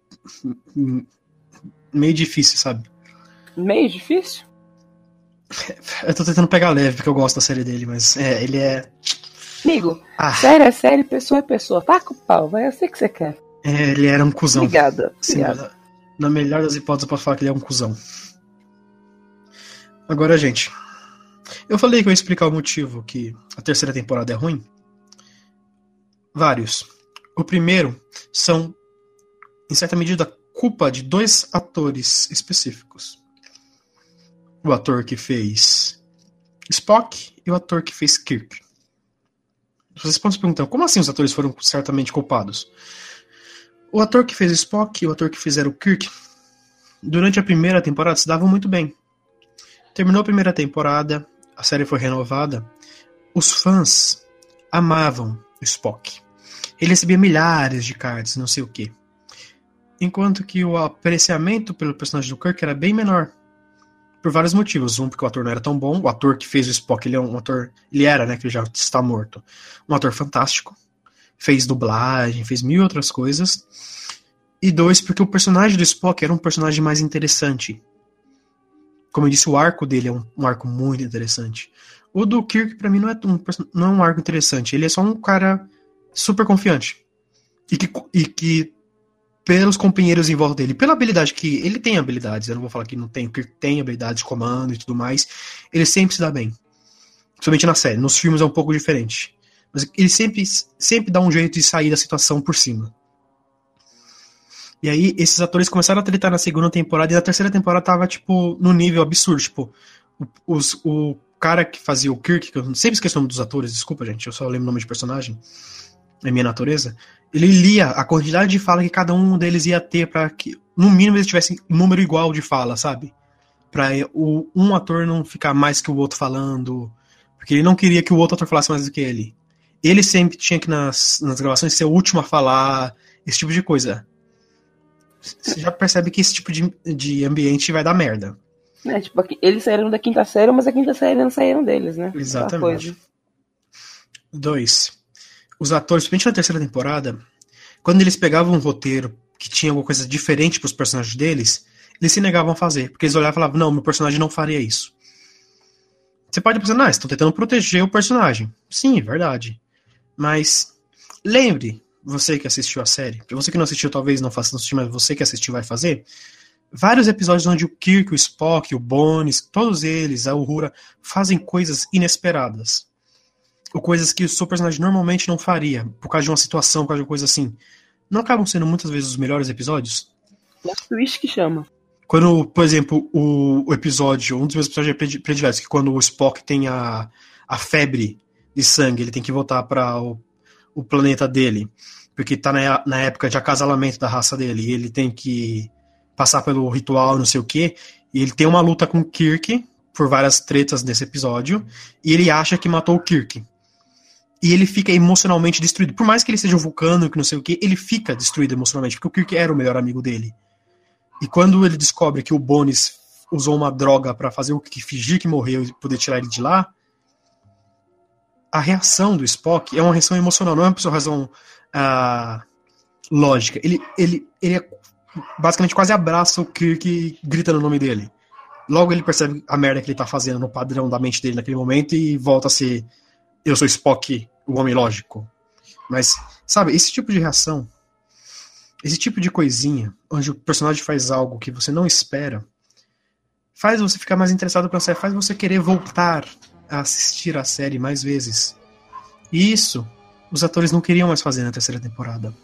meio difícil, sabe? Meio difícil? Eu tô tentando pegar leve, porque eu gosto da série dele, mas ele é... Amigo, série é série, pessoa é pessoa. Taca o pau, vai, eu sei que você quer. Ele era um cuzão. Obrigada. Sim, na melhor das hipóteses eu posso falar que ele é um cuzão. Agora, gente, eu falei que eu ia explicar o motivo que a terceira temporada é ruim. Vários. O primeiro são, em certa medida, culpa de 2 atores específicos. O ator que fez Spock e o ator que fez Kirk. Vocês podem se perguntar, como assim os atores foram certamente culpados? O ator que fez Spock e o ator que fizeram o Kirk, durante a primeira temporada, se davam muito bem. Terminou a primeira temporada, a série foi renovada, os fãs amavam o Spock. Ele recebia milhares de cards, não sei o quê. Enquanto que o apreciamento pelo personagem do Kirk era bem menor. Por vários motivos. Um, porque o ator não era tão bom. O ator que fez o Spock, ele é um ator... Ele era, né? Que ele já está morto. Um ator fantástico. Fez dublagem, fez mil outras coisas. E 2, porque o personagem do Spock era um personagem mais interessante. Como eu disse, o arco dele é um arco muito interessante. O do Kirk, pra mim, não é um arco interessante. Ele é só um cara super confiante. E que pelos companheiros em volta dele, pela habilidade que... Ele tem habilidades, eu não vou falar que não tem. O Kirk tem habilidades de comando e tudo mais. Ele sempre se dá bem. Principalmente na série. Nos filmes é um pouco diferente. Mas ele sempre dá um jeito de sair da situação por cima. E aí, esses atores começaram a tretar na segunda temporada, e na terceira temporada tava, tipo, no nível absurdo. Tipo, o cara que fazia o Kirk, que eu sempre esqueço o nome dos atores, desculpa, gente, eu só lembro o nome de personagem, é minha natureza. Ele lia a quantidade de fala que cada um deles ia ter pra que, no mínimo, eles tivessem um número igual de fala, sabe? Pra um ator não ficar mais que o outro falando, porque ele não queria que o outro ator falasse mais do que ele. Ele sempre tinha que, nas gravações, ser o último a falar, esse tipo de coisa. Você já percebe que esse tipo de ambiente vai dar merda. É, tipo, eles saíram da quinta série, mas a quinta série não saíram deles, né? Exatamente. 2. Os atores, principalmente na terceira temporada, quando eles pegavam um roteiro que tinha alguma coisa diferente pros personagens deles, eles se negavam a fazer. Porque eles olhavam e falavam, não, meu personagem não faria isso. Você pode pensar, não, estão tentando proteger o personagem. Sim, é verdade. Mas lembre, você que assistiu a série, porque você que não assistiu talvez não faça assistir, mas você que assistiu vai fazer, vários episódios onde o Kirk, o Spock, o Bones, todos eles, a Uhura, fazem coisas inesperadas. Ou coisas que o seu personagem normalmente não faria, por causa de uma situação, por causa de uma coisa assim. Não acabam sendo muitas vezes os melhores episódios? É twist que chama. Quando, por exemplo, o episódio, um dos meus episódios prediletos, que quando o Spock tem a febre de sangue, ele tem que voltar para o planeta dele, porque tá na época de acasalamento da raça dele, e ele tem que passar pelo ritual, não sei o quê, e ele tem uma luta com o Kirk, por várias tretas nesse episódio, e ele acha que matou o Kirk. E ele fica emocionalmente destruído. Por mais que ele seja um vulcano, que não sei o quê, ele fica destruído emocionalmente, porque o Kirk era o melhor amigo dele. E quando ele descobre que o Bones usou uma droga pra fazer o que fingir que morreu e poder tirar ele de lá, a reação do Spock é uma reação emocional, não é uma reação lógica. Ele basicamente quase abraça o Kirk e grita no nome dele. Logo ele percebe a merda que ele tá fazendo no padrão da mente dele naquele momento e volta a ser eu sou Spock, o homem lógico. Mas, sabe, esse tipo de reação, esse tipo de coisinha, onde o personagem faz algo que você não espera, faz você ficar mais interessado pela série, faz você querer voltar a assistir a série mais vezes. E isso, os atores não queriam mais fazer na terceira temporada.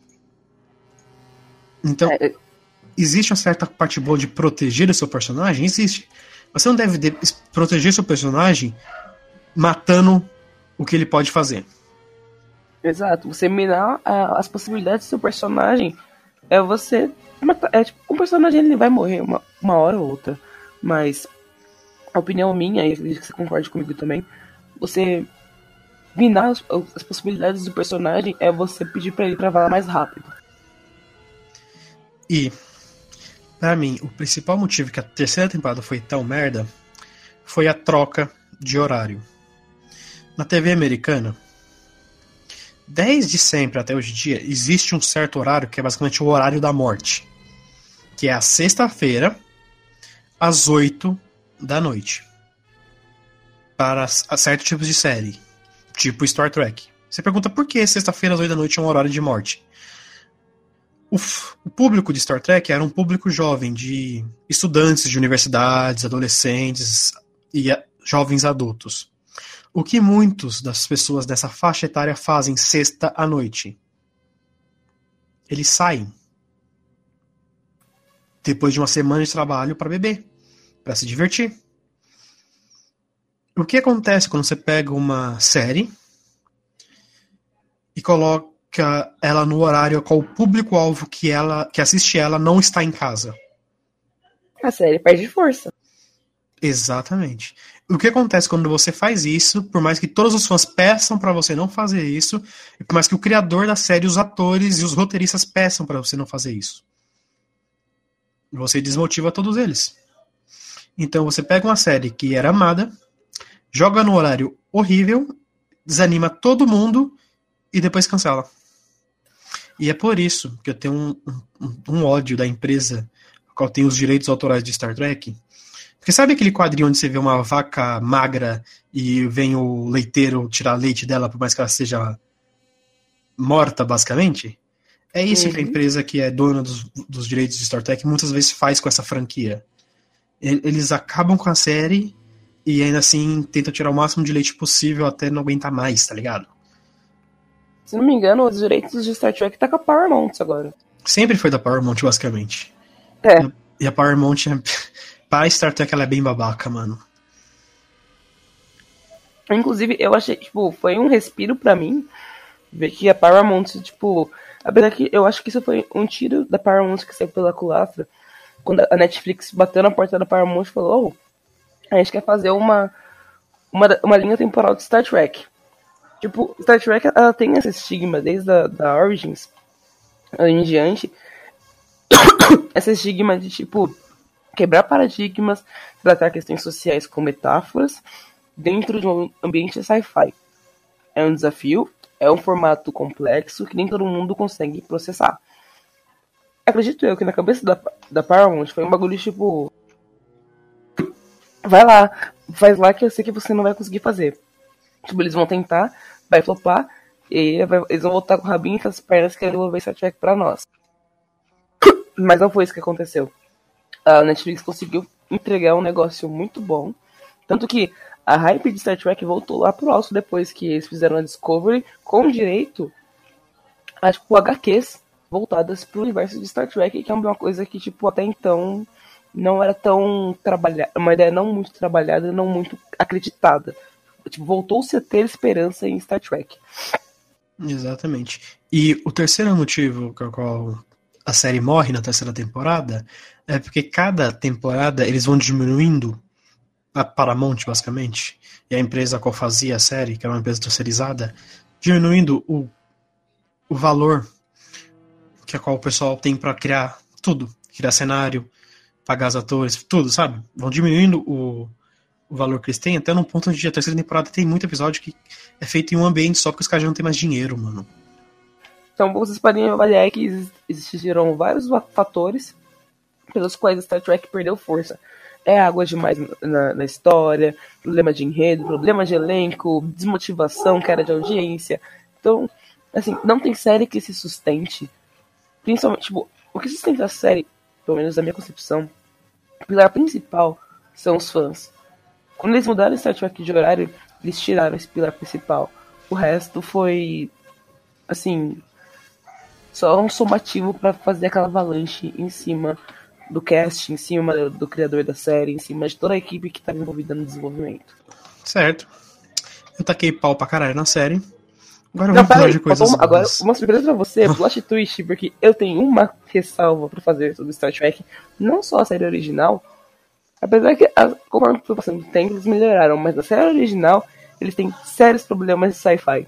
Então, existe uma certa parte boa de proteger o seu personagem? Existe. Você não deve proteger seu personagem matando o que ele pode fazer. Exato, você minar as possibilidades do seu personagem é você matar, tipo, o personagem ele vai morrer uma hora ou outra, mas a opinião minha, e acredito que você concorde comigo também, você minar as possibilidades do personagem é você pedir pra ele pra valer mais rápido. E, pra mim, o principal motivo que a terceira temporada foi tão merda foi a troca de horário. Na TV americana, desde sempre até hoje em dia, existe um certo horário que é basicamente o horário da morte, que é a sexta-feira, às 8 da noite, para certos tipos de série, tipo Star Trek. Você pergunta por que sexta-feira às 8 da noite é um horário de morte? o público de Star Trek era um público jovem, de estudantes de universidades, adolescentes e jovens adultos. O que muitos das pessoas dessa faixa etária fazem sexta à noite? Eles saem depois de uma semana de trabalho para beber, para se divertir. O que acontece quando você pega uma série e coloca ela no horário qual o público-alvo que assiste ela não está em casa? A série perde força. Exatamente. O que acontece quando você faz isso, por mais que todos os fãs peçam pra você não fazer isso, e por mais que o criador da série, os atores e os roteiristas peçam pra você não fazer isso? Você desmotiva todos eles. Então você pega uma série que era amada, joga no horário horrível, desanima todo mundo e depois cancela. E é por isso que eu tenho um ódio da empresa a qual tem os direitos autorais de Star Trek. Porque sabe aquele quadrinho onde você vê uma vaca magra e vem o leiteiro tirar leite dela, por mais que ela seja morta, basicamente? É isso que a empresa que é dona dos direitos de Star Trek muitas vezes faz com essa franquia. Eles acabam com a série e ainda assim tentam tirar o máximo de leite possível até não aguentar mais, tá ligado? Se não me engano, os direitos de Star Trek tá com a Paramount agora. Sempre foi da Paramount, basicamente. É. E a Paramount, para Star Trek, ela é bem babaca, mano. Inclusive, eu achei, tipo, foi um respiro pra mim ver que a Paramount, tipo... Apesar que eu acho que isso foi um tiro da Paramount que saiu pela culatra, quando a Netflix bateu na porta da Paramount e falou: a gente quer fazer uma linha temporal de Star Trek. Tipo, Star Trek, ela tem esse estigma desde da Origins em diante. Esse estigma de, tipo, quebrar paradigmas, tratar questões sociais com metáforas dentro de um ambiente sci-fi. É um desafio, é um formato complexo que nem todo mundo consegue processar. Acredito eu que na cabeça da Paramount foi um bagulho tipo... Vai lá, faz lá que eu sei que você não vai conseguir fazer. Tipo, eles vão tentar, vai flopar, e eles vão voltar com o rabinho e as pernas querendo devolver Star Trek pra nós. Mas não foi isso que aconteceu. A Netflix conseguiu entregar um negócio muito bom. Tanto que a hype de Star Trek voltou lá pro alto depois que eles fizeram a Discovery com direito a, tipo, HQs voltadas pro universo de Star Trek, que é uma coisa que, tipo, até então não era tão trabalhada, uma ideia não muito trabalhada, não muito acreditada. Tipo, voltou-se a ter esperança em Star Trek. Exatamente. E o terceiro motivo com o qual a série morre na terceira temporada é porque cada temporada eles vão diminuindo a Paramount, basicamente, e a empresa a qual fazia a série, que era uma empresa terceirizada, diminuindo o valor que a qual o pessoal tem pra criar tudo, criar cenário, pagar os atores, tudo, sabe? Vão diminuindo o valor que eles têm, até num ponto onde a terceira temporada tem muito episódio que é feito em um ambiente só porque os caras já não têm mais dinheiro, mano. Então vocês podem avaliar que existiram vários fatores pelos quais Star Trek perdeu força. É água demais na história, problema de enredo, problema de elenco, desmotivação, queda de audiência. Então, assim, não tem série que se sustente. Principalmente, tipo, o que sustenta a série, pelo menos na minha concepção, o pilar principal são os fãs. Quando eles mudaram Star Trek de horário, eles tiraram esse pilar principal. O resto foi, assim, só um somativo pra fazer aquela avalanche em cima do cast, em cima do criador da série, em cima de toda a equipe que estava envolvida no desenvolvimento. Certo. Eu taquei pau pra caralho na série. Agora Não, vamos falar peraí, de coisas agora boas. uma surpresa pra você, plot twist, porque eu tenho uma ressalva pra fazer sobre Star Trek, não só a série original, apesar que, conforme foi passando o tempo, eles melhoraram, mas na série original, eles têm sérios problemas de sci-fi.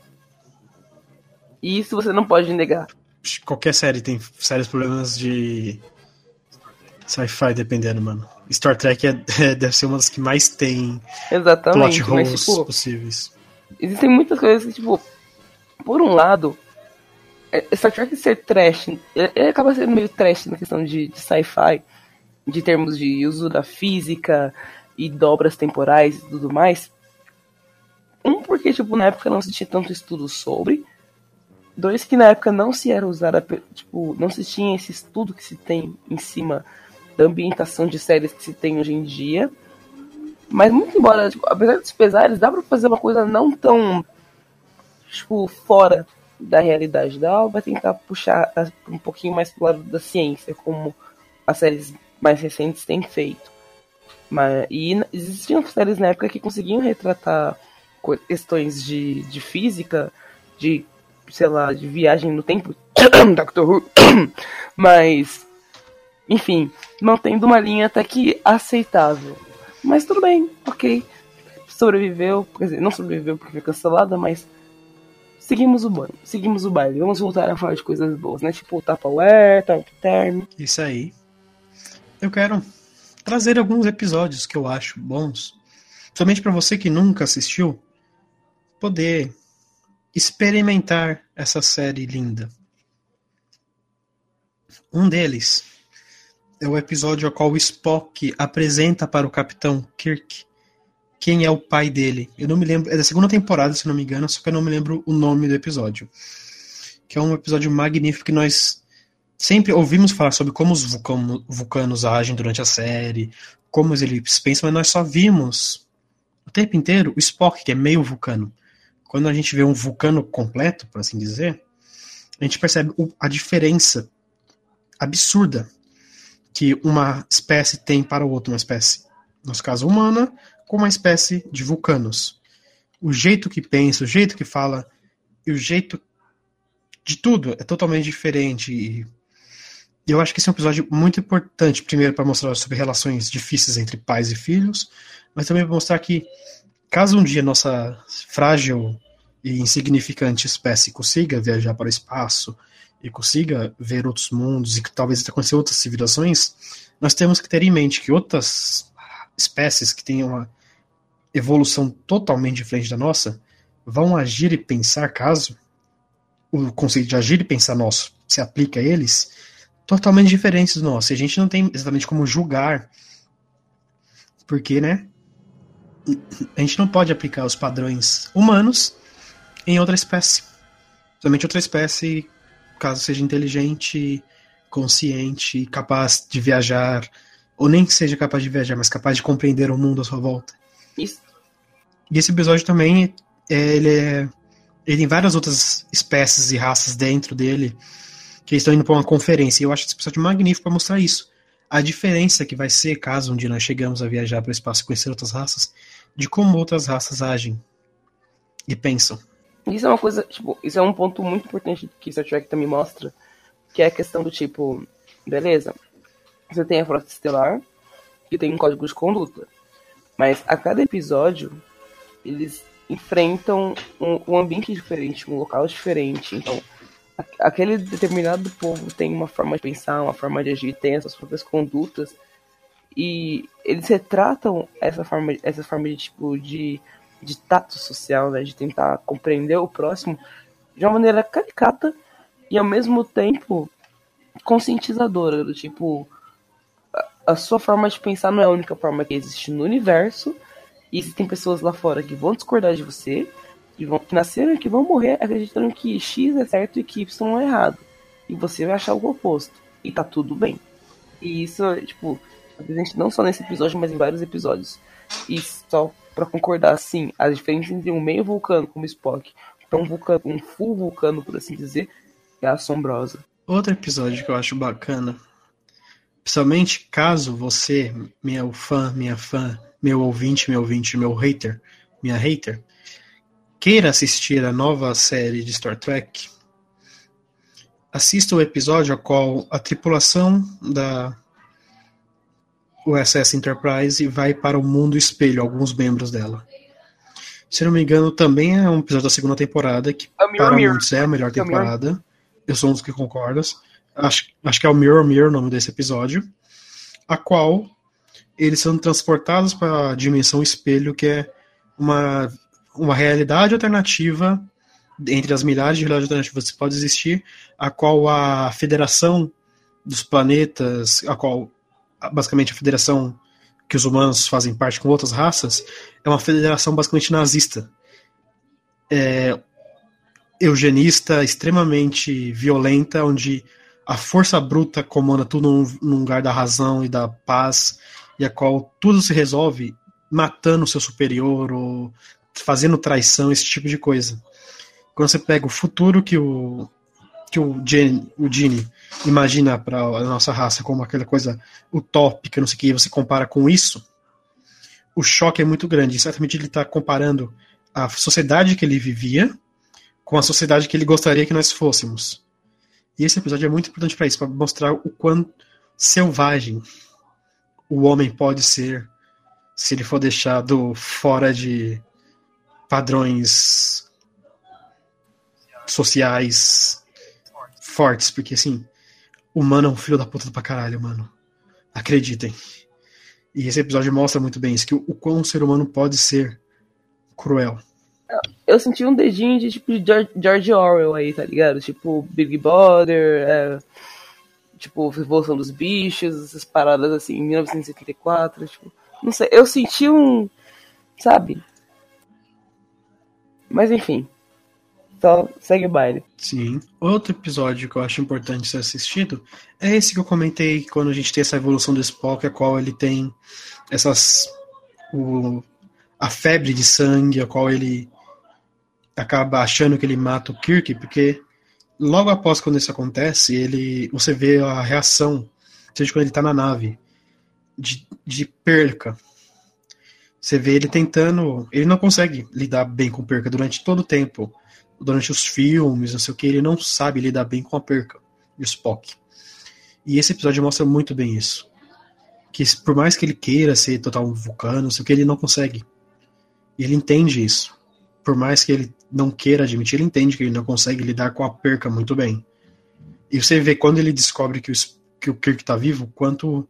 E isso você não pode negar. Qualquer série tem sérios problemas de sci-fi, dependendo, mano. Star Trek deve ser uma das que mais tem Exatamente, plot mas holes tipo, possíveis. existem muitas coisas que, tipo, por um lado, Star Trek ser trash, ele acaba sendo meio trash na questão de sci-fi, de termos de uso da física e dobras temporais e tudo mais. Porque, tipo, na época não se tinha tanto estudo sobre, Dois que na época não se era usada, tipo, não se tinha esse estudo que se tem em cima da ambientação de séries que se tem hoje em dia. Mas muito embora, tipo, apesar dos pesares, dá pra fazer uma coisa não tão, tipo, fora da realidade. Dá pra tentar puxar um pouquinho mais pro lado da ciência, como as séries mais recentes têm feito. E existiam séries na época que conseguiam retratar questões de física, de, sei lá, de viagem no tempo, Doctor Who, mas, enfim, mantendo uma linha até que aceitável. Mas tudo bem, ok. Sobreviveu, quer dizer, não sobreviveu porque foi cancelada, mas seguimos o baile. Vamos voltar a falar de coisas boas, né? Tipo Tupperware, Top Term. Isso aí. Eu quero trazer alguns episódios que eu acho bons, somente para você que nunca assistiu, poder experimentar essa série linda. Um deles é o episódio ao qual o Spock apresenta para o Capitão Kirk quem é o pai dele. Eu não me lembro, é da segunda temporada, se não me engano, só que eu não me lembro o nome do episódio. Que é um episódio magnífico que nós sempre ouvimos falar sobre como os vulcanos agem durante a série, como eles pensam, mas nós só vimos o tempo inteiro o Spock, que é meio vulcano. Quando a gente vê um vulcano completo, por assim dizer, a gente percebe a diferença absurda que uma espécie tem para o outro, uma espécie, no nosso caso humana, com uma espécie de vulcanos. O jeito que pensa, o jeito que fala, e o jeito de tudo é totalmente diferente. E eu acho que esse é um episódio muito importante, primeiro para mostrar sobre relações difíceis entre pais e filhos, mas também para mostrar que, caso um dia nossa frágil e insignificante espécie consiga viajar para o espaço e consiga ver outros mundos e que talvez aconteça outras civilizações, nós temos que ter em mente que outras espécies que tenham uma evolução totalmente diferente da nossa vão agir e pensar, caso o conceito de agir e pensar nosso se aplica a eles, totalmente diferentes do nosso. E a gente não tem exatamente como julgar, porque, né, a gente não pode aplicar os padrões humanos em outra espécie. Somente outra espécie, caso seja inteligente, consciente, capaz de viajar, ou nem que seja capaz de viajar, mas capaz de compreender o mundo à sua volta. Isso. E esse episódio também, ele tem várias outras espécies e raças dentro dele, que estão indo para uma conferência. E eu acho esse episódio magnífico para mostrar isso. A diferença que vai ser, caso um dia nós chegamos a viajar para o espaço e conhecer outras raças, de como outras raças agem e pensam. Isso é uma coisa, tipo, isso é um ponto muito importante que Star Trek também mostra, que é a questão do tipo, beleza, você tem a Frota Estelar, que tem um código de conduta, mas a cada episódio, eles enfrentam um ambiente diferente, um local diferente, então, aquele determinado povo tem uma forma de pensar, uma forma de agir, tem as suas próprias condutas, e eles retratam essa forma de, tipo, de tato social, né, de tentar compreender o próximo de uma maneira caricata e ao mesmo tempo conscientizadora, do tipo, a sua forma de pensar não é a única forma que existe no universo, e existem pessoas lá fora que vão discordar de você, que nasceram e que vão morrer acreditando que X é certo e que Y é errado, e você vai achar o oposto, e tá tudo bem. E isso, tipo, é presente não só nesse episódio, mas em vários episódios. E só pra concordar, sim, a diferença entre um meio vulcano como Spock para um full vulcano, por assim dizer, é assombrosa. Outro episódio que eu acho bacana, principalmente caso você, meu fã, minha fã, meu ouvinte, meu hater, minha hater, queira assistir a nova série de Star Trek, assista o episódio ao qual a tripulação da USS Enterprise vai para o mundo espelho, alguns membros dela. Se não me engano, também é um episódio da segunda temporada, que para muitos é a melhor temporada. Eu sou um dos que concordo. Acho que é o Mirror o nome desse episódio, a qual eles são transportados para a dimensão espelho, que é uma realidade alternativa entre as milhares de realidades alternativas que pode existir, a qual a Federação dos Planetas, a qual basicamente a federação que os humanos fazem parte com outras raças, é uma federação basicamente nazista. eugenista, extremamente violenta, onde a força bruta comanda tudo num lugar da razão e da paz, e a qual tudo se resolve matando o seu superior ou fazendo traição, esse tipo de coisa. Quando você pega o futuro que o Gene imagina para a nossa raça como aquela coisa utópica, não sei o que, e você compara com isso, o choque é muito grande. E certamente ele está comparando a sociedade que ele vivia com a sociedade que ele gostaria que nós fôssemos. E esse episódio é muito importante para isso, para mostrar o quão selvagem o homem pode ser se ele for deixado fora de padrões sociais fortes, porque assim, o humano é um filho da puta pra caralho, mano. Acreditem. E esse episódio mostra muito bem isso, que o quão o ser humano pode ser cruel. Eu senti um dedinho de tipo de George Orwell aí, tá ligado? Tipo Big Brother, tipo Revolução dos Bichos, essas paradas assim, em 1974, tipo, não sei, eu senti sabe? Mas enfim, só segue o baile. Sim. Outro episódio que eu acho importante ser assistido é esse que eu comentei quando a gente tem essa evolução do Spock, a qual ele tem a febre de sangue, a qual ele acaba achando que ele mata o Kirk, porque logo após quando isso acontece, você vê a reação, seja quando ele tá na nave, de perca. Você vê ele tentando, ele não consegue lidar bem com perca durante todo o tempo, durante os filmes, não sei o que, ele não sabe lidar bem com a perca, e o Spock. E esse episódio mostra muito bem isso. Que por mais que ele queira ser total vulcano, não sei o que, ele não consegue. E ele entende isso. Por mais que ele não queira admitir, ele entende que ele não consegue lidar com a perca muito bem. E você vê quando ele descobre que o Kirk tá vivo, quanto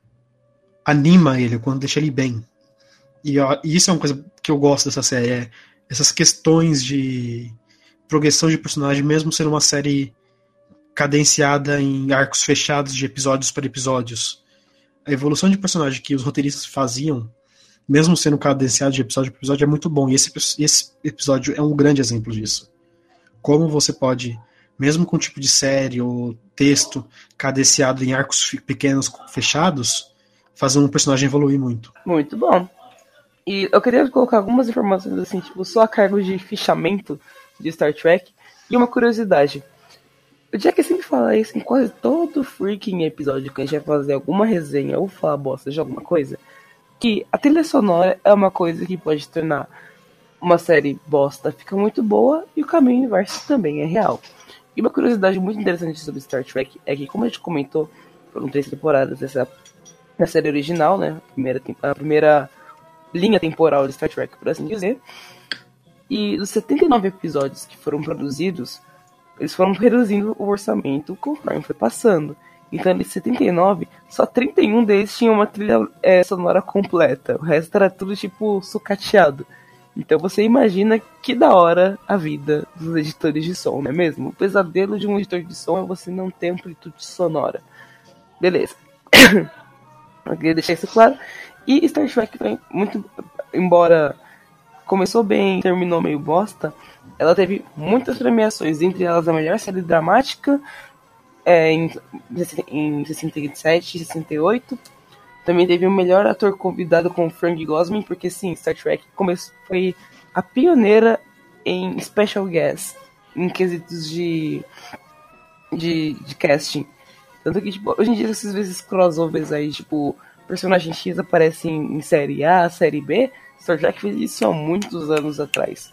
anima ele, quanto deixa ele bem. E isso é uma coisa que eu gosto dessa série, essas questões de progressão de personagem, mesmo sendo uma série cadenciada em arcos fechados de episódios para episódios. A evolução de personagem que os roteiristas faziam, mesmo sendo cadenciado de episódio para episódio, é muito bom. E esse episódio é um grande exemplo disso. Como você pode, mesmo com um tipo de série ou texto cadenciado em arcos pequenos fechados, fazer um personagem evoluir muito. Muito bom. E eu queria colocar algumas informações assim, tipo, só a cargo de fichamento de Star Trek e uma curiosidade. O Jack sempre fala isso em quase todo freaking episódio que a gente vai fazer alguma resenha ou falar bosta de alguma coisa, que a trilha sonora é uma coisa que pode tornar uma série bosta fica muito boa e o caminho inverso também é real. E uma curiosidade muito interessante sobre Star Trek é que, como a gente comentou, foram 3 temporadas da série original, né? A primeira linha temporal de Star Trek, por assim dizer. E dos 79 episódios que foram produzidos, eles foram reduzindo o orçamento conforme foi passando. Então, de 79, só 31 deles tinham uma trilha sonora completa. O resto era tudo, tipo, sucateado. Então, você imagina que da hora a vida dos editores de som, não é mesmo? O pesadelo de um editor de som é você não ter amplitude sonora. Beleza. Eu queria deixar isso claro. E Star Trek foi muito... Embora começou bem e terminou meio bosta, ela teve muitas premiações, entre elas a melhor série dramática em 67 e 68. Também teve o melhor ator convidado com Frank Gosling, porque sim, Star Trek foi a pioneira em special guest, em quesitos de casting. Tanto que, tipo, hoje em dia, às vezes crossovers aí, tipo, personagem X aparece em série A, série B. Star Trek fez isso há muitos anos atrás.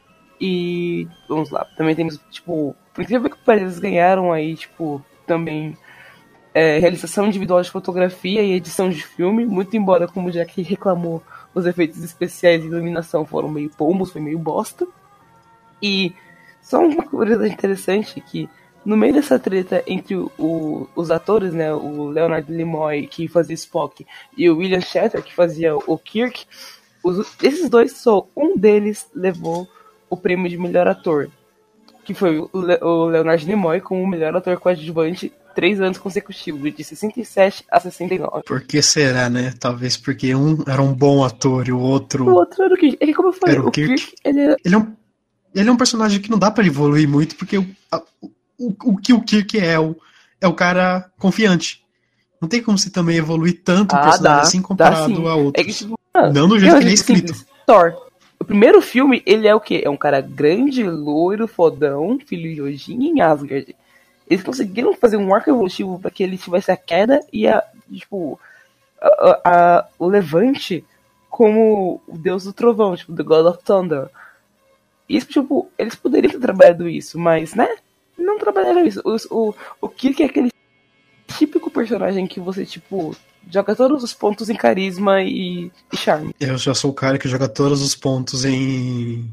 E vamos lá, também temos, tipo, por incrível que pareça, eles ganharam aí, tipo, também realização individual de fotografia e edição de filme, muito embora, como já que reclamou, os efeitos especiais e iluminação foram meio pombos, foi meio bosta. E só uma curiosidade interessante que no meio dessa treta entre os atores, né, o Leonard Nimoy, que fazia Spock, e o William Shatner, que fazia o Kirk, esses dois, só um deles levou o prêmio de melhor ator, que foi o Leonard Nimoy como o melhor ator coadjuvante 3 anos consecutivos, de 67 a 69. Por que será, né? Talvez porque um era um bom ator e o outro era o Kirk. É que, como eu falei, era o Kirk. ele é um Ele é um personagem que não dá pra evoluir muito, porque o que o Kirk é o cara confiante. Não tem como você também evoluir tanto o personagem assim comparado sim. a outros. É que, tipo, Não do jeito que ele é escrito. simples. Thor. O primeiro filme, ele é o quê? É um cara grande, loiro, fodão, filho de Odin em Asgard. Eles conseguiram fazer um arco evolutivo pra que ele tivesse a queda e o levante como o deus do trovão, tipo, The God of Thunder. Isso, tipo, eles poderiam ter trabalhado isso, mas, né? Não trabalharam isso. O Kirk é aquele típico personagem que você, tipo, joga todos os pontos em carisma e charme. Eu já sou o cara que joga todos os pontos em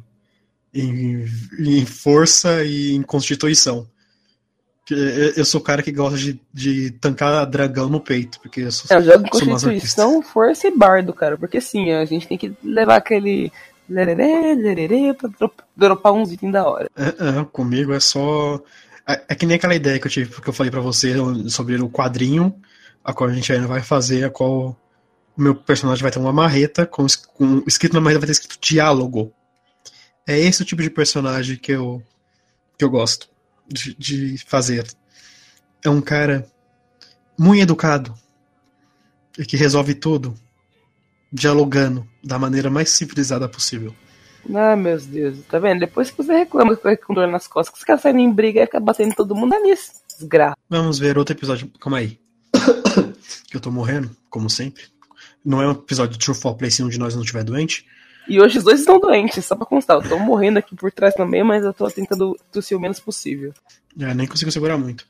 força e em constituição. Eu sou o cara que gosta de tancar dragão no peito, porque eu sou Eu jogo sou masoquista. Constituição, Força e Bardo, cara, porque sim, a gente tem que levar aquele lererê pra dropar uns itens da hora. Comigo é só... É que nem aquela ideia que eu tive, porque eu falei pra você sobre o quadrinho, a qual a gente ainda vai fazer, a qual o meu personagem vai ter uma marreta, escrito na marreta vai ter escrito diálogo. É esse o tipo de personagem que eu gosto de fazer. É um cara muito educado e que resolve tudo dialogando da maneira mais civilizada possível. Ah, meus Deus, tá vendo? Depois que você reclama que fica com dor nas costas, que os caras saem em briga e ficam batendo em todo mundo, é nisso. Desgraça. Vamos ver outro episódio. Calma aí. Que eu tô morrendo, como sempre. Não é um episódio de True for Play se um de nós não estiver doente. E hoje os dois estão doentes, só pra constar. Eu tô morrendo aqui por trás também, mas eu tô tentando tossir o menos possível. Nem consigo segurar muito.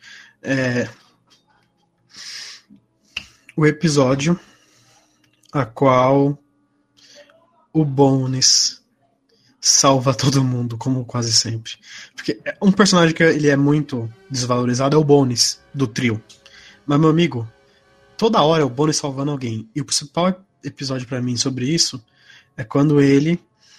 O episódio a qual o Bones salva todo mundo, como quase sempre. Porque um personagem que ele é muito desvalorizado é o Bones, do trio. Mas, meu amigo, toda hora é o Bones salvando alguém. E o principal episódio pra mim sobre isso é quando eles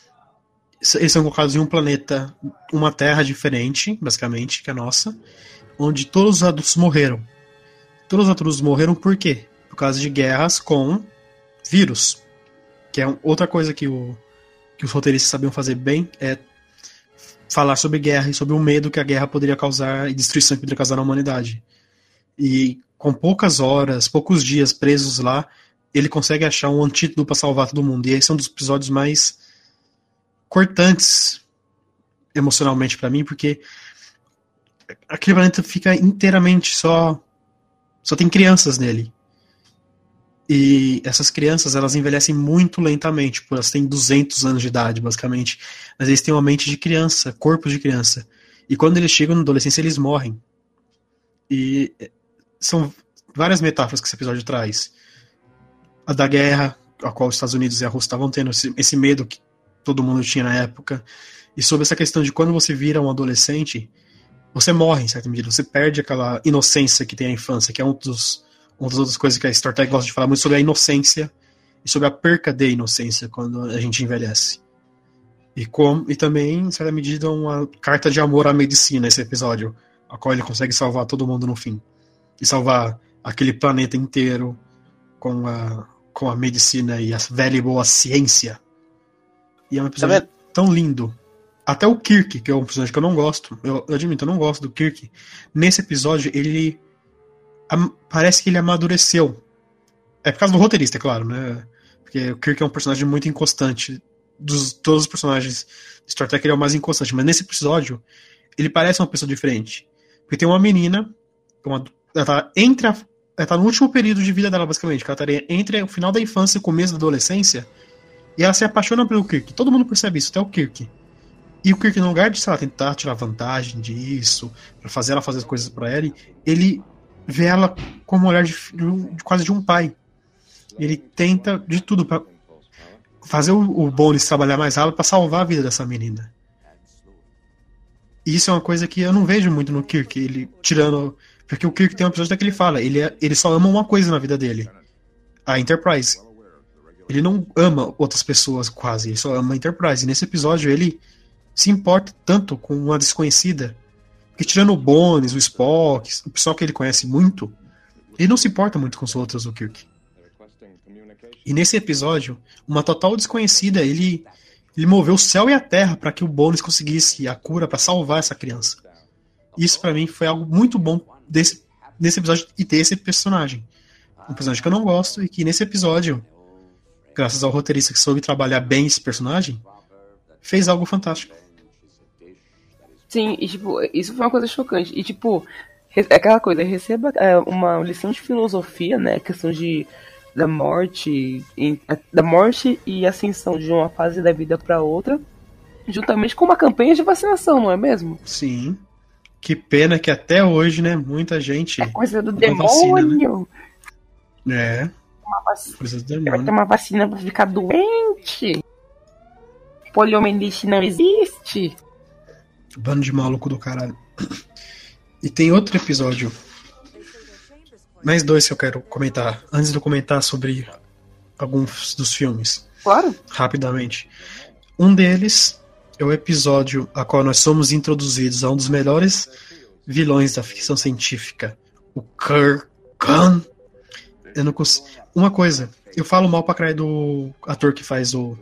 são colocados em um planeta, uma terra diferente, basicamente, que a nossa, onde todos os adultos morreram. Todos os adultos morreram por quê? Por causa de guerras com vírus. Que é outra coisa que os roteiristas sabiam fazer bem, é falar sobre guerra e sobre o medo que a guerra poderia causar e destruição que poderia causar na humanidade. E com poucas horas, poucos dias presos lá, ele consegue achar um antídoto para salvar todo mundo. E esse é um dos episódios mais cortantes emocionalmente para mim, porque aquele planeta fica inteiramente só tem crianças nele. E essas crianças, elas envelhecem muito lentamente, porque elas têm 200 anos de idade, basicamente. Mas eles têm uma mente de criança, corpo de criança. E quando eles chegam na adolescência, eles morrem. E são várias metáforas que esse episódio traz. A da guerra, a qual os Estados Unidos e a Rússia estavam tendo, esse medo que todo mundo tinha na época. E sobre essa questão de quando você vira um adolescente, você morre, em certa medida. Você perde aquela inocência que tem a infância, que é uma das outras coisas que a Star Trek gosta de falar muito sobre a inocência e sobre a perca de inocência quando a gente envelhece. E também, em certa medida, uma carta de amor à medicina, esse episódio, a qual ele consegue salvar todo mundo no fim. E salvar aquele planeta inteiro com a medicina e a velha e boa ciência. E é um episódio tão lindo. Até o Kirk, que é um personagem que eu não gosto, eu admito, eu não gosto do Kirk. Nesse episódio, ele parece que ele amadureceu. É por causa do roteirista, é claro, né? Porque o Kirk é um personagem muito inconstante. Todos os personagens de Star Trek, ele é o mais inconstante. Mas nesse episódio, ele parece uma pessoa diferente. Porque tem uma menina, ela tá no último período de vida dela, basicamente. Ela tá entre o final da infância e o começo da adolescência. E ela se apaixona pelo Kirk. Todo mundo percebe isso, até o Kirk. E o Kirk, no lugar de, sei lá, tentar tirar vantagem disso, pra fazer ela fazer as coisas pra ele vê ela como o olhar de quase de um pai. Ele tenta de tudo pra fazer o Bones trabalhar mais rápido pra salvar a vida dessa menina. E isso é uma coisa que eu não vejo muito no Kirk, ele tirando... Porque o Kirk tem um episódio que ele fala, ele só ama uma coisa na vida dele, a Enterprise. Ele não ama outras pessoas quase, ele só ama a Enterprise. E nesse episódio ele se importa tanto com uma desconhecida, que tirando o Bones, o Spock, o pessoal que ele conhece muito, ele não se importa muito com os outros, o Kirk. E nesse episódio, uma total desconhecida, ele Ele moveu o céu e a terra para que o Bones conseguisse a cura para salvar essa criança. Isso pra mim foi algo muito bom nesse episódio e ter esse personagem. Um personagem que eu não gosto e que nesse episódio, graças ao roteirista que soube trabalhar bem esse personagem, fez algo fantástico. Sim, e tipo, isso foi uma coisa chocante. E tipo, aquela coisa, receba uma lição de filosofia, né? A questão da morte e ascensão de uma fase da vida para outra, juntamente com uma campanha de vacinação, não é mesmo? Sim. Que pena que até hoje, né, muita gente... É coisa do toma vacina, demônio! né? Você Coisa do vai demônio. tomar vacina pra ficar doente? Poliomielite não existe? Bando de maluco do caralho. E tem outro episódio. Mais dois que eu quero comentar. Antes de eu comentar sobre alguns dos filmes. Claro. Rapidamente. Um deles é o episódio a qual nós somos introduzidos a um dos melhores vilões da ficção científica. O Kurgan. Eu não consigo... Uma coisa. Eu falo mal pra caralho do ator que faz o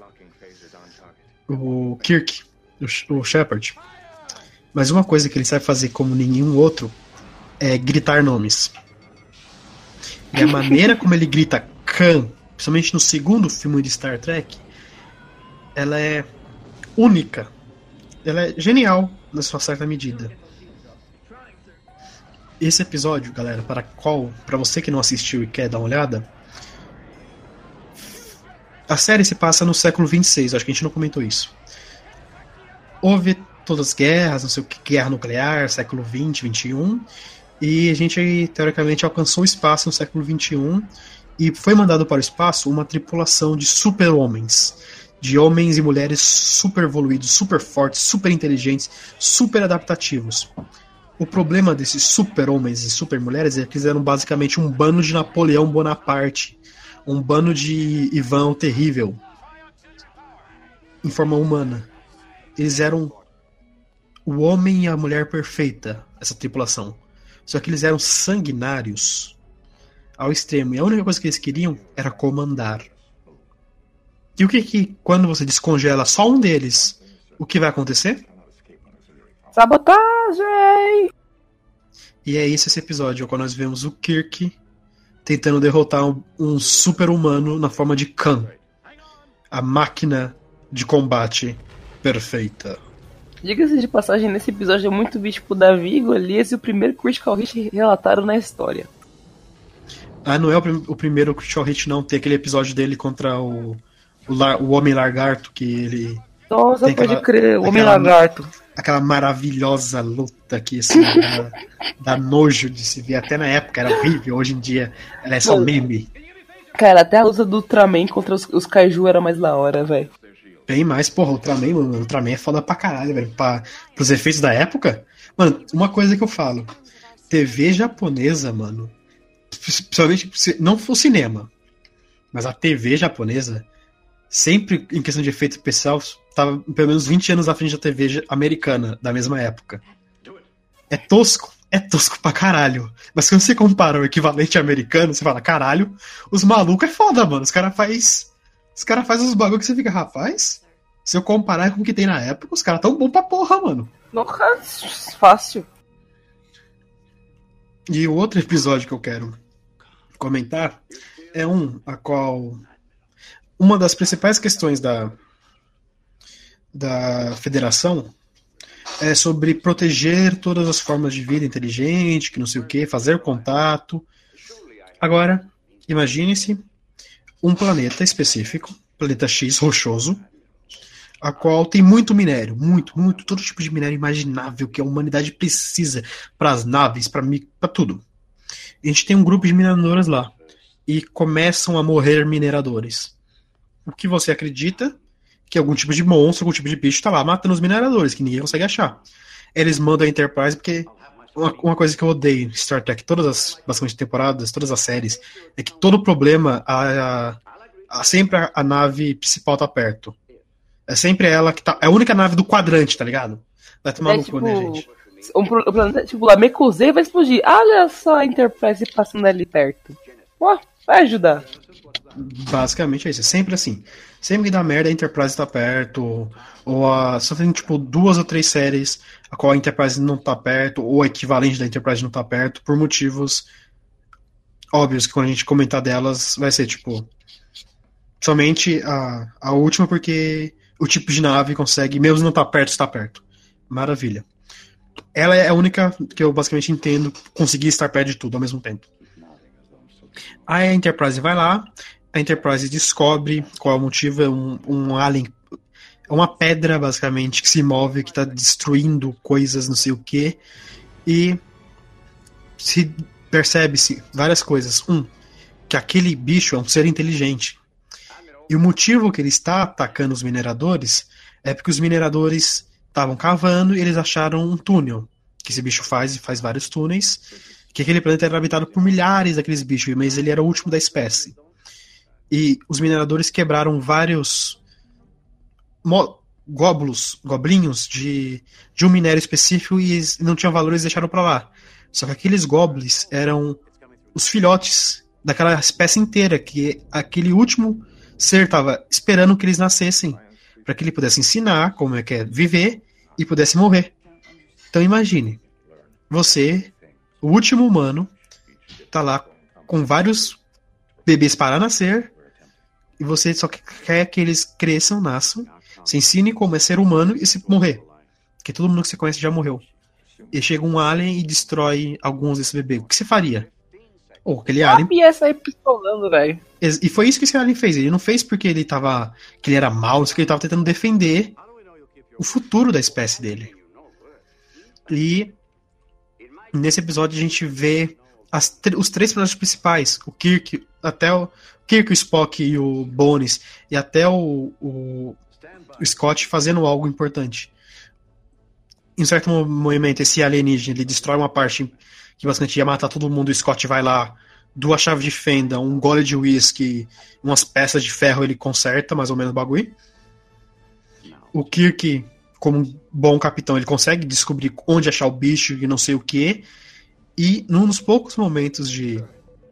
Kirk. O Shepard. Mas uma coisa que ele sabe fazer como nenhum outro é gritar nomes. E a maneira como ele grita Khan, principalmente no segundo filme de Star Trek, ela é única. Ela é genial na sua certa medida. Esse episódio, galera, para você que não assistiu e quer dar uma olhada, a série se passa no século 26, acho que a gente não comentou isso. Houve todas as guerras, não sei o que, guerra nuclear, século 20, 21, e a gente, teoricamente, alcançou o espaço no século 21 e foi mandado para o espaço uma tripulação de super-homens, de homens e mulheres super evoluídos, super fortes, super inteligentes, super adaptativos. O problema desses super-homens e super-mulheres é que eles eram basicamente um bando de Napoleão Bonaparte, um bando de Ivan o Terrível, em forma humana. Eles eram o homem e a mulher perfeita, essa tripulação. Só que eles eram sanguinários ao extremo. E a única coisa que eles queriam era comandar. E o que quando você descongela só um deles, o que vai acontecer? Sabotagem! E é isso esse episódio, quando nós vemos o Kirk tentando derrotar um super-humano na forma de Khan. A máquina de combate perfeita. Diga-se de passagem, nesse episódio é muito visto pro Davi e Golias e o primeiro Critical Hit relataram na história. Ah, não é o primeiro Critical Hit, não. Tem aquele episódio dele contra o Homem Lagarto, que ele... Nossa, tem pode aquela- crer, o Homem aquela- Lagarto. Aquela maravilhosa luta que, assim, dá nojo de se ver. Até na época era horrível, hoje em dia ela é só Mano. meme. Cara, até a luta do Ultraman contra os Kaiju era mais da hora, velho. Bem mais, porra, Ultraman, mano, Ultraman é foda pra caralho, velho. Pros efeitos da época. Mano, uma coisa que eu falo. TV japonesa, mano, principalmente, não for cinema, mas a TV japonesa, sempre em questão de efeito especial, tava pelo menos 20 anos à frente da TV americana, da mesma época. É tosco pra caralho. Mas quando você compara o equivalente americano, você fala, caralho, os malucos é foda, mano. Os caras faz uns bagulho que você fica, rapaz, se eu comparar com o que tem na época, os caras tão bom pra porra, mano. Nossa, fácil. E o outro episódio que eu quero comentar é a qual uma das principais questões da federação é sobre proteger todas as formas de vida inteligente, que não sei o que, fazer contato. Agora, imagine-se um planeta específico, planeta X rochoso, a qual tem muito minério, muito, todo tipo de minério imaginável que a humanidade precisa para as naves, para tudo. A gente tem um grupo de mineradoras lá e começam a morrer mineradores. O que você acredita que algum tipo de monstro, algum tipo de bicho está lá matando os mineradores, que ninguém consegue achar. Eles mandam a Enterprise porque uma coisa que eu odeio em Star Trek, todas as basicamente temporadas, todas as séries, é que todo problema sempre a nave principal tá perto. É sempre ela que tá. É a única nave do quadrante, tá ligado? Vai tomar no cu, né, gente? O planeta, tipo, lá, Mekuzei vai explodir. Olha só a Enterprise passando ali perto. Ó, vai ajudar. Basicamente é isso, é sempre assim. Sempre que dá merda, a Enterprise tá perto, só tem tipo 2 ou 3 séries a qual a Enterprise não tá perto, ou o equivalente da Enterprise não tá perto, por motivos óbvios que quando a gente comentar delas vai ser tipo. Somente a última, porque o tipo de nave consegue, mesmo não tá perto, está perto. Maravilha. Ela é a única que eu basicamente entendo conseguir estar perto de tudo ao mesmo tempo. Aí a Enterprise vai lá, a Enterprise descobre qual é o motivo, é um alien, é uma pedra basicamente que se move, que está destruindo coisas, não sei o que, e se percebe-se várias coisas. Que aquele bicho é um ser inteligente. E o motivo que ele está atacando os mineradores é porque os mineradores estavam cavando e eles acharam um túnel que esse bicho faz, e faz vários túneis, que aquele planeta era habitado por milhares daqueles bichos, mas ele era o último da espécie. E os mineradores quebraram vários goblinhos de um minério específico e não tinham valor, eles deixaram pra lá. Só que aqueles goblins eram os filhotes daquela espécie inteira, que aquele último ser estava esperando que eles nascessem, para que ele pudesse ensinar como é que é viver e pudesse morrer. Então imagine, você, o último humano, tá lá com vários bebês para nascer, e você só quer que eles cresçam, nasçam, se ensine como é ser humano e se morrer. Porque todo mundo que você conhece já morreu. E chega um alien e destrói alguns desses bebês. O que você faria? Ou aquele alien. Ia sair pistolando, velho. E foi isso que esse alien fez. Ele não fez porque ele tava. Que ele era mau, isso que ele tava tentando defender o futuro da espécie dele. E nesse episódio a gente vê os 3 personagens principais, o Kirk, o Spock e o Bones, e até o Scott fazendo algo importante. Em um certo momento, esse alienígena ele destrói uma parte que basicamente ia matar todo mundo. O Scott vai lá, 2 chaves de fenda, um gole de whisky, umas peças de ferro, ele conserta mais ou menos o bagulho. O Kirk, como um bom capitão, ele consegue descobrir onde achar o bicho e não sei o que. E num dos poucos momentos de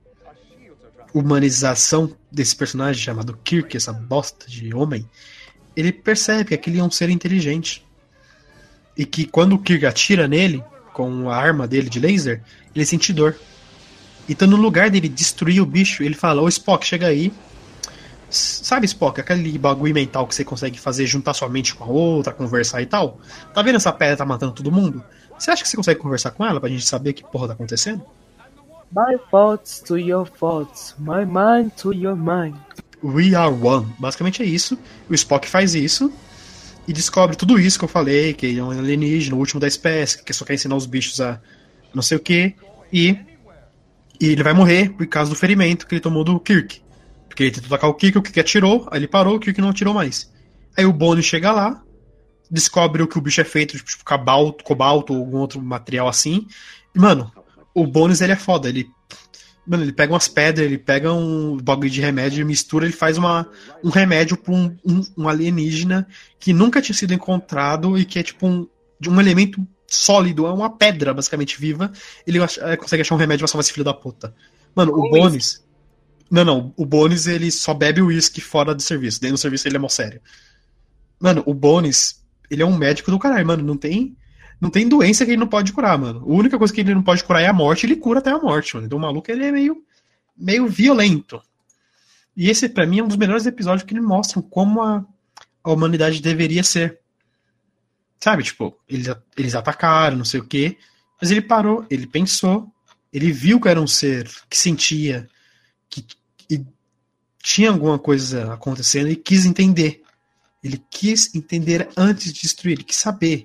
humanização desse personagem chamado Kirk, essa bosta de homem, ele percebe que aquele é um ser inteligente. E que quando o Kirk atira nele, com a arma dele de laser, ele sente dor. Então no lugar dele destruir o bicho, ele fala: ô Spock, chega aí. Sabe, Spock, aquele bagulho mental que você consegue fazer, juntar sua mente com a outra, conversar e tal? Tá vendo essa pedra tá matando todo mundo? Você acha que você consegue conversar com ela pra gente saber que porra tá acontecendo? My thoughts to your thoughts, my mind to your mind. We are one. Basicamente é isso. O Spock faz isso e descobre tudo isso que eu falei, que ele é um alienígena, o último da espécie, que só quer ensinar os bichos a não sei o que, e ele vai morrer por causa do ferimento que ele tomou do Kirk. Porque ele tentou atacar o Kirk atirou, aí ele parou, o Kirk não atirou mais. Aí o Bones chega lá, descobre o que o bicho é feito, tipo cobalto ou algum outro material assim. E, mano, o Bones ele é foda, ele pega umas pedras, ele pega um bagulho de remédio, ele mistura, ele faz um remédio pra um alienígena que nunca tinha sido encontrado e que é tipo um elemento sólido, é uma pedra basicamente viva. Ele consegue achar um remédio pra salvar esse filho da puta. Mano, o Bones... Não, o Bones ele só bebe uísque fora do serviço, dentro do serviço ele é mó sério. Mano, o Bones, ele é um médico do caralho, mano, não tem doença que ele não pode curar, mano. A única coisa que ele não pode curar é a morte, ele cura até a morte, mano. Então o maluco, ele é meio violento. E esse, pra mim, é um dos melhores episódios que ele mostram como a humanidade deveria ser. Sabe, tipo, eles atacaram, não sei o quê, mas ele parou, ele pensou, ele viu que era um ser que sentia, que tinha alguma coisa acontecendo e quis entender. Ele quis entender antes de destruir, ele quis saber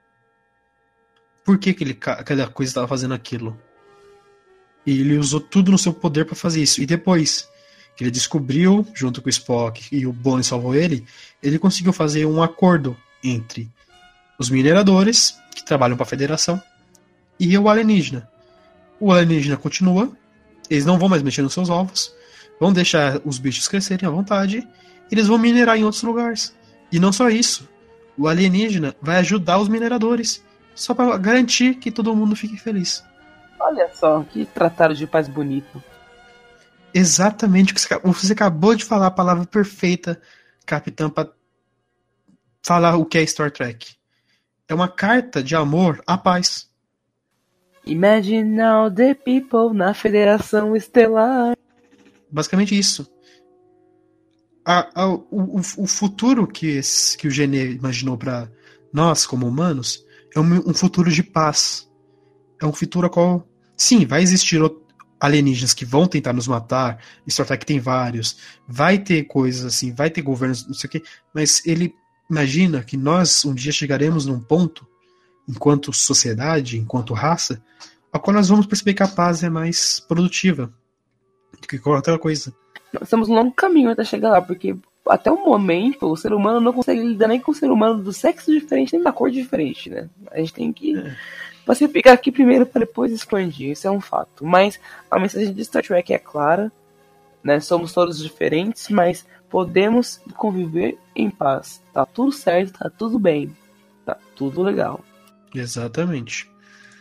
por que cada coisa estava fazendo aquilo. E ele usou tudo no seu poder para fazer isso. E depois que ele descobriu, junto com o Spock e o Bones salvou ele conseguiu fazer um acordo entre os mineradores, que trabalham para a Federação, e o alienígena. O alienígena continua, eles não vão mais mexer nos seus ovos, vão deixar os bichos crescerem à vontade, e eles vão minerar em outros lugares. E não só isso, o alienígena vai ajudar os mineradores, só para garantir que todo mundo fique feliz. Olha só, que tratado de paz bonito. exatamente o que você acabou de falar, a palavra perfeita, capitão, para falar o que é Star Trek. É uma carta de amor à paz. Imagine now the people na Federação Estelar. Basicamente isso. O futuro que o Genet imaginou para nós, como humanos, é um futuro de paz. É um futuro a qual, sim, vai existir alienígenas que vão tentar nos matar. Star Trek tem vários. Vai ter coisas assim, vai ter governos, não sei o quê. Mas ele imagina que nós um dia chegaremos num ponto, enquanto sociedade, enquanto raça, a qual nós vamos perceber que a paz é mais produtiva do que qualquer outra coisa. Nós estamos num longo caminho até chegar lá, porque até o momento o ser humano não consegue lidar nem com o ser humano do sexo diferente, nem da cor diferente, né? A gente tem que pacificar aqui primeiro para depois expandir, isso é um fato. Mas a mensagem de Star Trek é clara, né? Somos todos diferentes, mas podemos conviver em paz. Tá tudo certo, tá tudo bem, tá tudo legal. Exatamente.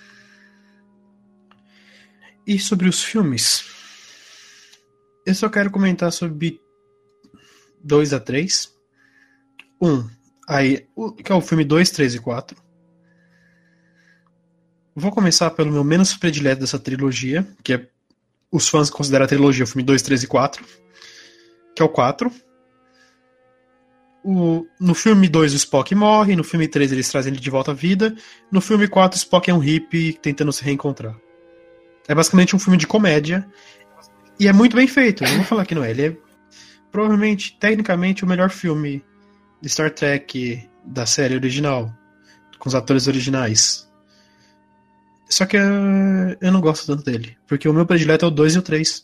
E sobre os filmes, eu só quero comentar sobre 2 a 3. Que é o filme 2, 3 e 4. Vou começar pelo meu menos predileto dessa trilogia, que é os fãs consideram a trilogia o filme 2, 3 e 4, que é o 4. No filme 2 o Spock morre, no filme 3 eles trazem ele de volta à vida, no filme 4 o Spock é um hippie tentando se reencontrar. É basicamente um filme de comédia, e é muito bem feito, eu não vou falar que não é, ele é provavelmente, tecnicamente, o melhor filme de Star Trek da série original, com os atores originais. Só que eu não gosto tanto dele, porque o meu predileto é o 2 e o 3.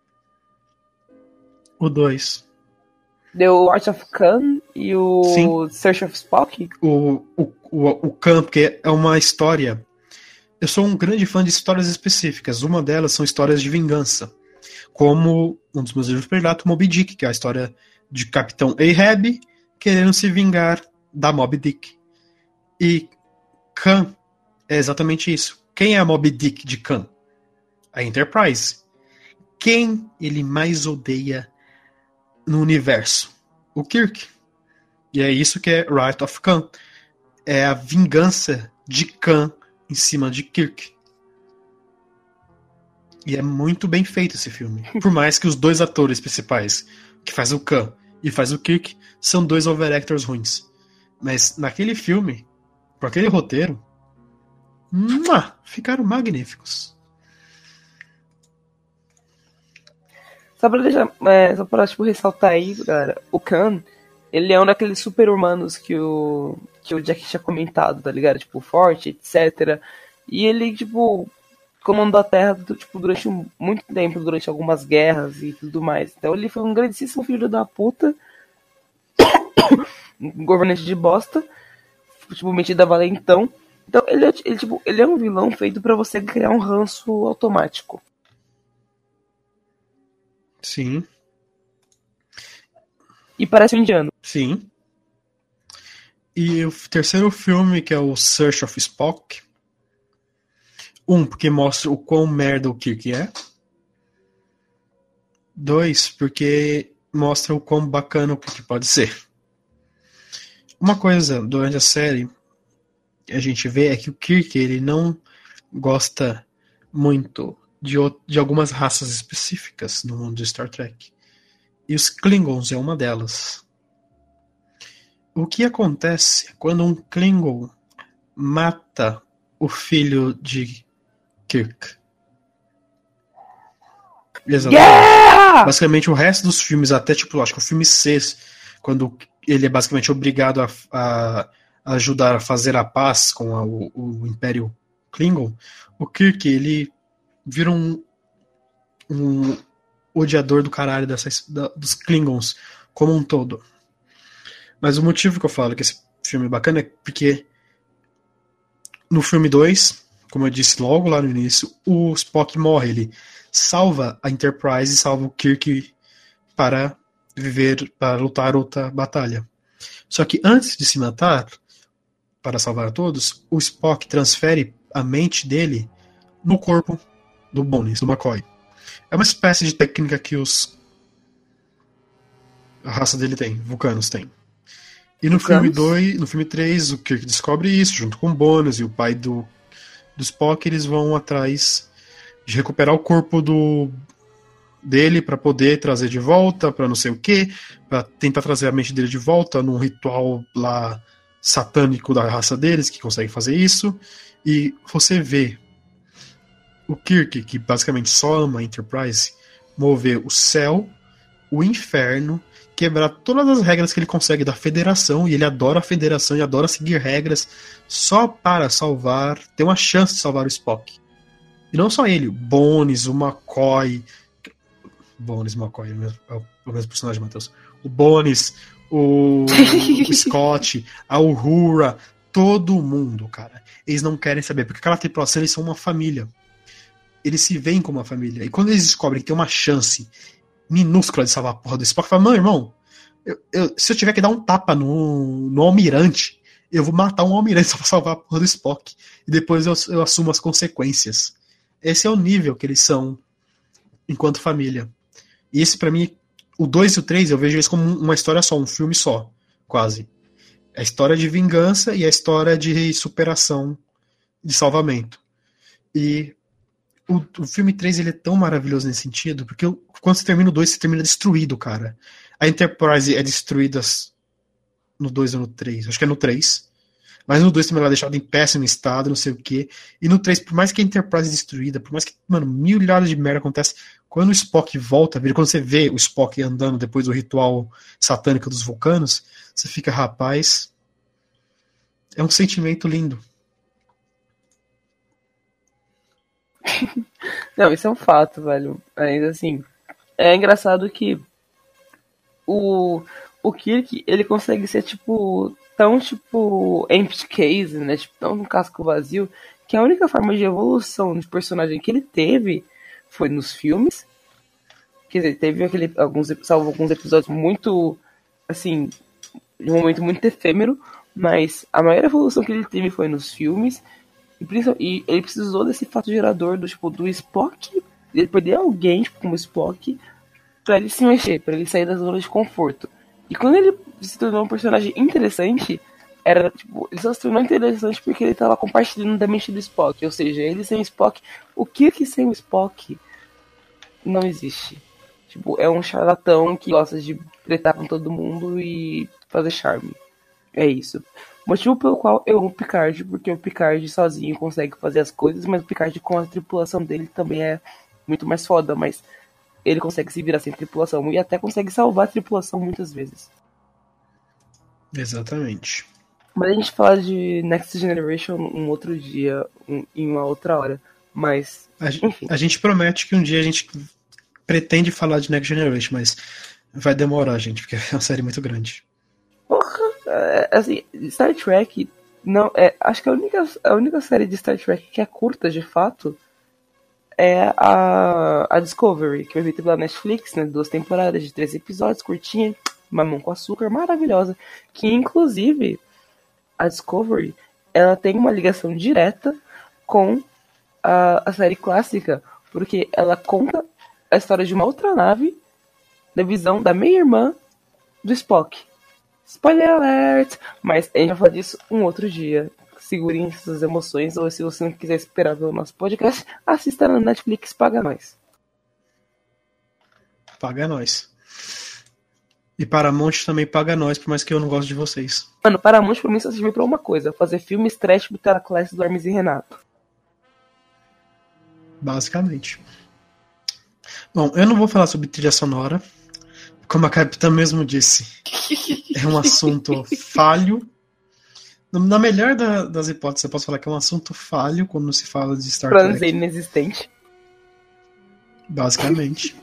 O 2. Deu Art of Khan e o Sim. Search of Spock? O Khan, porque é uma história. Eu sou um grande fã de histórias específicas. Uma delas são histórias de vingança. Como um dos meus livros prediletos, Moby Dick, que é a história de Capitão Ahab querendo se vingar da Moby Dick. E Khan é exatamente isso. Quem é a Moby Dick de Khan? A Enterprise. Quem ele mais odeia no universo? O Kirk. E é isso que é Wrath of Khan. É a vingança de Khan em cima de Kirk. E é muito bem feito esse filme. Por mais que os dois atores principais, que faz o Khan e faz o Kirk, são dois overactors ruins. Mas naquele filme, com aquele roteiro, ficaram magníficos. Só pra deixar, só pra tipo, ressaltar aí, galera, o Khan, ele é um daqueles super-humanos que o Jack tinha comentado, tá ligado? Tipo, forte, etc. E ele, tipo, comandou a Terra tipo, durante muito tempo, durante algumas guerras e tudo mais. Então ele foi um grandíssimo filho da puta, um governante de bosta, tipo, metido a valentão. Então ele é um vilão feito pra você criar um ranço automático. Sim. E parece um indiano. Sim. E o terceiro filme, que é o Search of Spock. Porque mostra o quão merda o Kirk é. 2, porque mostra o quão bacana o Kirk pode ser. Uma coisa durante a série que a gente vê é que o Kirk ele não gosta muito de algumas raças específicas no mundo de Star Trek. E os Klingons é uma delas. O que acontece quando um Klingon mata o filho de Kirk? Exatamente. Yeah! Basicamente o resto dos filmes, até tipo, acho que o filme 6, quando ele é basicamente obrigado a ajudar a fazer a paz com o Império Klingon, o Kirk, ele vira um odiador do caralho dos Klingons como um todo. Mas o motivo que eu falo que esse filme é bacana é porque no filme 2, como eu disse logo lá no início, o Spock morre, ele salva a Enterprise e salva o Kirk para lutar outra batalha. Só que antes de se matar, para salvar a todos, o Spock transfere a mente dele no corpo do Bones, do McCoy. É uma espécie de técnica que a raça dele tem, vulcanos tem. E no filme Vulcanos? 2, no filme 3, o Kirk descobre isso, junto com o Bones e o pai do Spock, eles vão atrás de recuperar o corpo dele pra poder trazer de volta, pra não sei o que, pra tentar trazer a mente dele de volta num ritual lá satânico da raça deles, que consegue fazer isso. E você vê o Kirk, que basicamente só ama a Enterprise, mover o céu, o inferno, quebrar todas as regras que ele consegue da Federação, e ele adora a Federação e adora seguir regras só para salvar, ter uma chance de salvar o Spock. E não só ele, o Bones, o McCoy. Bones, McCoy, é o mesmo personagem, Matheus. O Bones, o Scott, a Uhura, todo mundo, cara. Eles não querem saber, porque aquela tripulação, eles são uma família. Eles se veem como uma família. E quando eles descobrem que tem uma chance minúscula de salvar a porra do Spock, fala, mano, irmão, se eu tiver que dar um tapa no almirante, eu vou matar um almirante só pra salvar a porra do Spock. E depois eu assumo as consequências. Esse é o nível que eles são enquanto família. E esse, pra mim, o 2 e o 3, eu vejo eles como uma história só, um filme só, quase. É a história de vingança e a história de superação, de salvamento. E o filme 3, ele é tão maravilhoso nesse sentido, porque quando você termina o 2, você termina destruído, cara. A Enterprise é destruída no 2 ou no 3, acho que é no 3. Mas no 2 também ela é deixada em péssimo estado, não sei o quê. E no 3, por mais que a Enterprise é destruída, por mais que, mano, milhares de merda acontece, quando o Spock volta, quando você vê o Spock andando depois do ritual satânico dos vulcanos, você fica, rapaz, é um sentimento lindo. Não, isso é um fato, velho. Mas assim, é engraçado que o Kirk, ele consegue ser tão empty case, né? Tipo, tão um casco vazio, que a única forma de evolução de personagem que ele teve foi nos filmes. Quer dizer, teve alguns episódios muito, assim, de um momento muito efêmero, mas a maior evolução que ele teve foi nos filmes. E ele precisou desse fato gerador do Spock, ele perder alguém, como o Spock, pra ele se mexer, pra ele sair da zona de conforto. E quando ele se tornou um personagem interessante, ele só se tornou interessante porque ele tava compartilhando da mente do Spock. Ou seja, ele sem o Spock, o Kirk sem o Spock não existe. É um charlatão que gosta de tretar com todo mundo e fazer charme. É isso. Motivo pelo qual eu amo o Picard, porque o Picard sozinho consegue fazer as coisas, mas o Picard com a tripulação dele também é muito mais foda, mas ele consegue se virar sem tripulação e até consegue salvar a tripulação muitas vezes. Exatamente. Mas a gente fala de Next Generation um outro dia, em uma outra hora. Mas, enfim. A gente promete que um dia a gente pretende falar de Next Generation, mas vai demorar, gente, porque é uma série muito grande. Porra, assim, Star Trek, não, acho que a única série de Star Trek que é curta, de fato, é a Discovery, que foi feita pela Netflix, né, 2 temporadas de 13 episódios, curtinha, mamão com açúcar, maravilhosa, que inclusive a Discovery, ela tem uma ligação direta com a série clássica, porque ela conta a história de uma outra nave, da visão da meia-irmã do Spock. Spoiler alert! Mas a gente vai falar disso um outro dia. Segurem suas emoções, ou se você não quiser esperar pelo nosso podcast, assista na Netflix, paga nós. Paga nós. E Paramount também paga nós, por mais que eu não goste de vocês. Mano, Paramount pra mim só serve pra uma coisa: fazer filmes trash do Classe do Hermes e Renato. Basicamente. Bom, eu não vou falar sobre trilha sonora. Como a Capitã mesmo disse, é um assunto falho. Na melhor das hipóteses, eu posso falar que é um assunto falho quando se fala de Star Pra não dizer Trek. inexistente. Basicamente.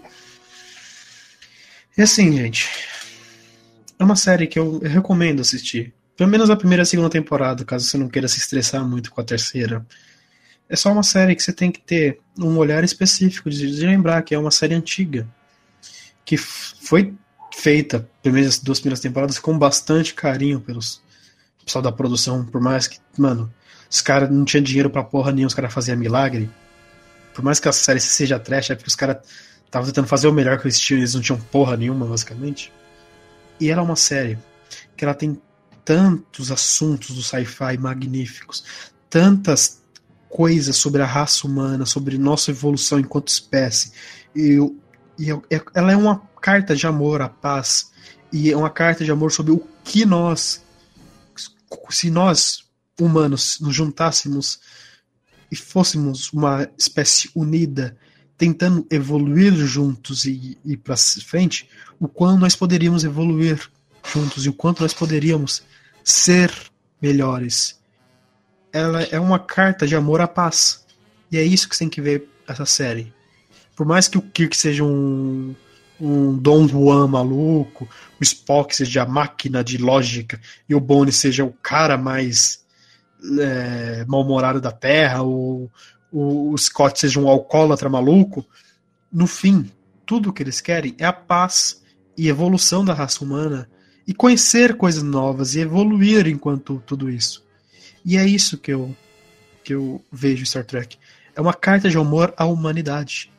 E assim, gente, é uma série que eu recomendo assistir. Pelo menos a primeira e a segunda temporada, caso você não queira se estressar muito com a terceira. É só uma série que você tem que ter um olhar específico de lembrar que é uma série antiga. Que foi feita, as 2 primeiras temporadas, com bastante carinho pelos pessoal da produção, por mais que, mano, os caras não tinham dinheiro pra porra nenhuma, os caras faziam milagre. Por mais que a série seja trash, é porque os caras estavam tentando fazer o melhor que eles tinham, eles não tinham porra nenhuma, basicamente. E ela é uma série que ela tem tantos assuntos do sci-fi magníficos, tantas coisas sobre a raça humana, sobre nossa evolução enquanto espécie. Ela é uma carta de amor à paz, e é uma carta de amor sobre o que nós, se nós, humanos, nos juntássemos e fôssemos uma espécie unida, tentando evoluir juntos e ir para frente, o quanto nós poderíamos evoluir juntos e o quanto nós poderíamos ser melhores. Ela é uma carta de amor à paz. E é isso que você tem que ver essa série. Por mais que o Kirk seja um Don Juan maluco, o Spock seja a máquina de lógica e o Bones seja o cara mais mal-humorado da Terra, o Scott seja um alcoólatra maluco, no fim, tudo que eles querem é a paz e evolução da raça humana e conhecer coisas novas e evoluir enquanto tudo isso. E é isso que eu vejo em Star Trek. É uma carta de amor à humanidade.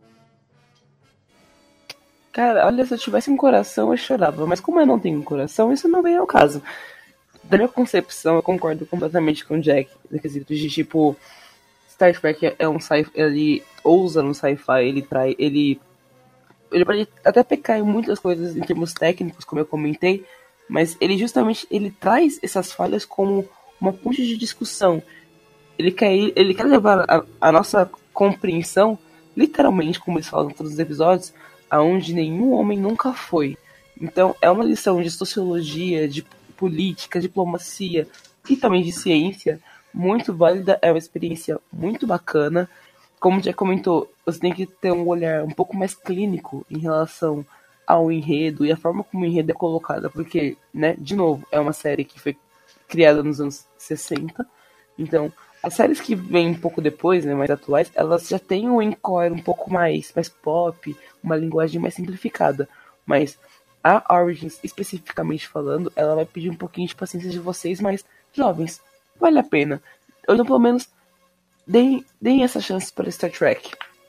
Cara, olha, se eu tivesse um coração eu chorava, mas como eu não tenho um coração, isso não vem ao caso. Da minha concepção, eu concordo completamente com o Jack, no quesito de, tipo, Star Trek é um sci-fi, ele ousa no sci-fi, ele pode até pecar em muitas coisas em termos técnicos, como eu comentei, mas ele traz essas falhas como uma ponte de discussão. Ele quer levar a nossa compreensão, literalmente, como eles falam em todos os episódios, aonde nenhum homem nunca foi. Então, é uma lição de sociologia, de política, diplomacia e também de ciência muito válida, é uma experiência muito bacana. Como já comentou, você tem que ter um olhar um pouco mais clínico em relação ao enredo e a forma como o enredo é colocado, porque, né, de novo, é uma série que foi criada nos anos 60, então as séries que vêm um pouco depois, né, mais atuais, elas já têm um encore um pouco mais pop, uma linguagem mais simplificada, mas a Origins, especificamente falando, ela vai pedir um pouquinho de paciência de vocês mais jovens. Vale a pena. Ou então, pelo menos, deem essa chance para Star Trek.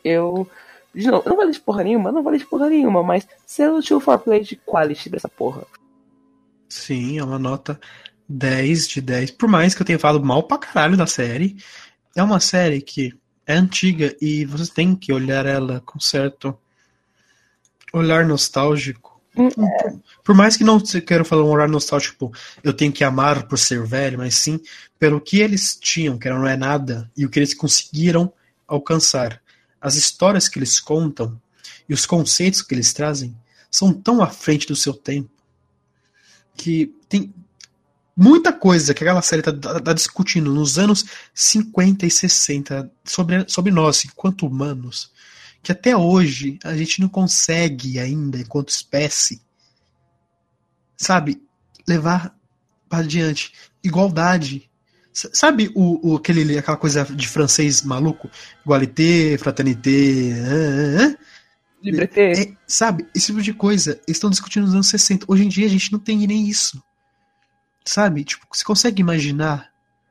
De novo, eu não falei de porra nenhuma, mas selo 2-4-play de quality pra essa porra. Sim, é uma nota 10 de 10. Por mais que eu tenha falado mal pra caralho da série, é uma série que é antiga e você tem que olhar ela com certo olhar nostálgico. Por mais que não quero falar um olhar nostálgico, eu tenho que amar por ser velho, mas sim pelo que eles tinham, que não é nada, e o que eles conseguiram alcançar. As histórias que eles contam e os conceitos que eles trazem são tão à frente do seu tempo que tem muita coisa que aquela série tá discutindo nos anos 50 e 60 sobre nós, enquanto humanos, que até hoje a gente não consegue ainda, enquanto espécie, sabe, levar para adiante. Igualdade. Sabe aquela coisa de francês maluco? Igualité, fraternité, Liberté. sabe, esse tipo de coisa. Eles estão discutindo nos anos 60. Hoje em dia a gente não tem nem isso. Sabe? Tipo, você consegue imaginar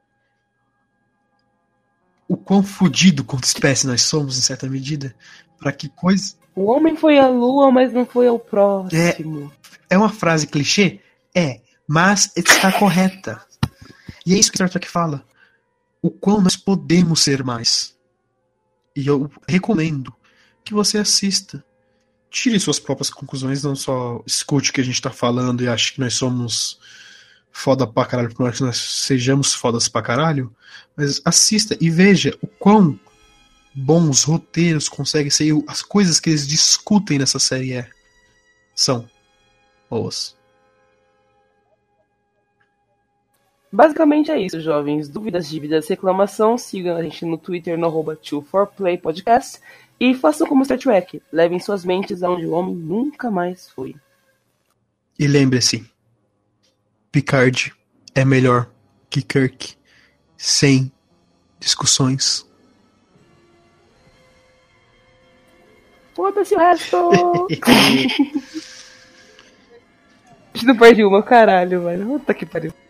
o quão fodido quanto espécie nós somos, em certa medida? Para que coisa. O homem foi à lua, mas não foi ao próximo. É uma frase clichê? É, mas está correta. E é isso que Star Trek fala. O quão nós podemos ser mais. E eu recomendo que você assista. Tire suas próprias conclusões, não só escute o que a gente tá falando e ache que nós somos foda pra caralho, por mais que nós sejamos fodas pra caralho, mas assista e veja o quão bons roteiros conseguem ser, as coisas que eles discutem nessa série são boas. Basicamente é isso, jovens. Dúvidas, dívidas, reclamação, sigam a gente no Twitter no @2-4-play-podcast e façam como Star Trek, levem suas mentes aonde o homem nunca mais foi. E lembre-se, Picard é melhor que Kirk, sem discussões. Foda-se o resto! A gente não perde uma, caralho, mano. Puta que pariu.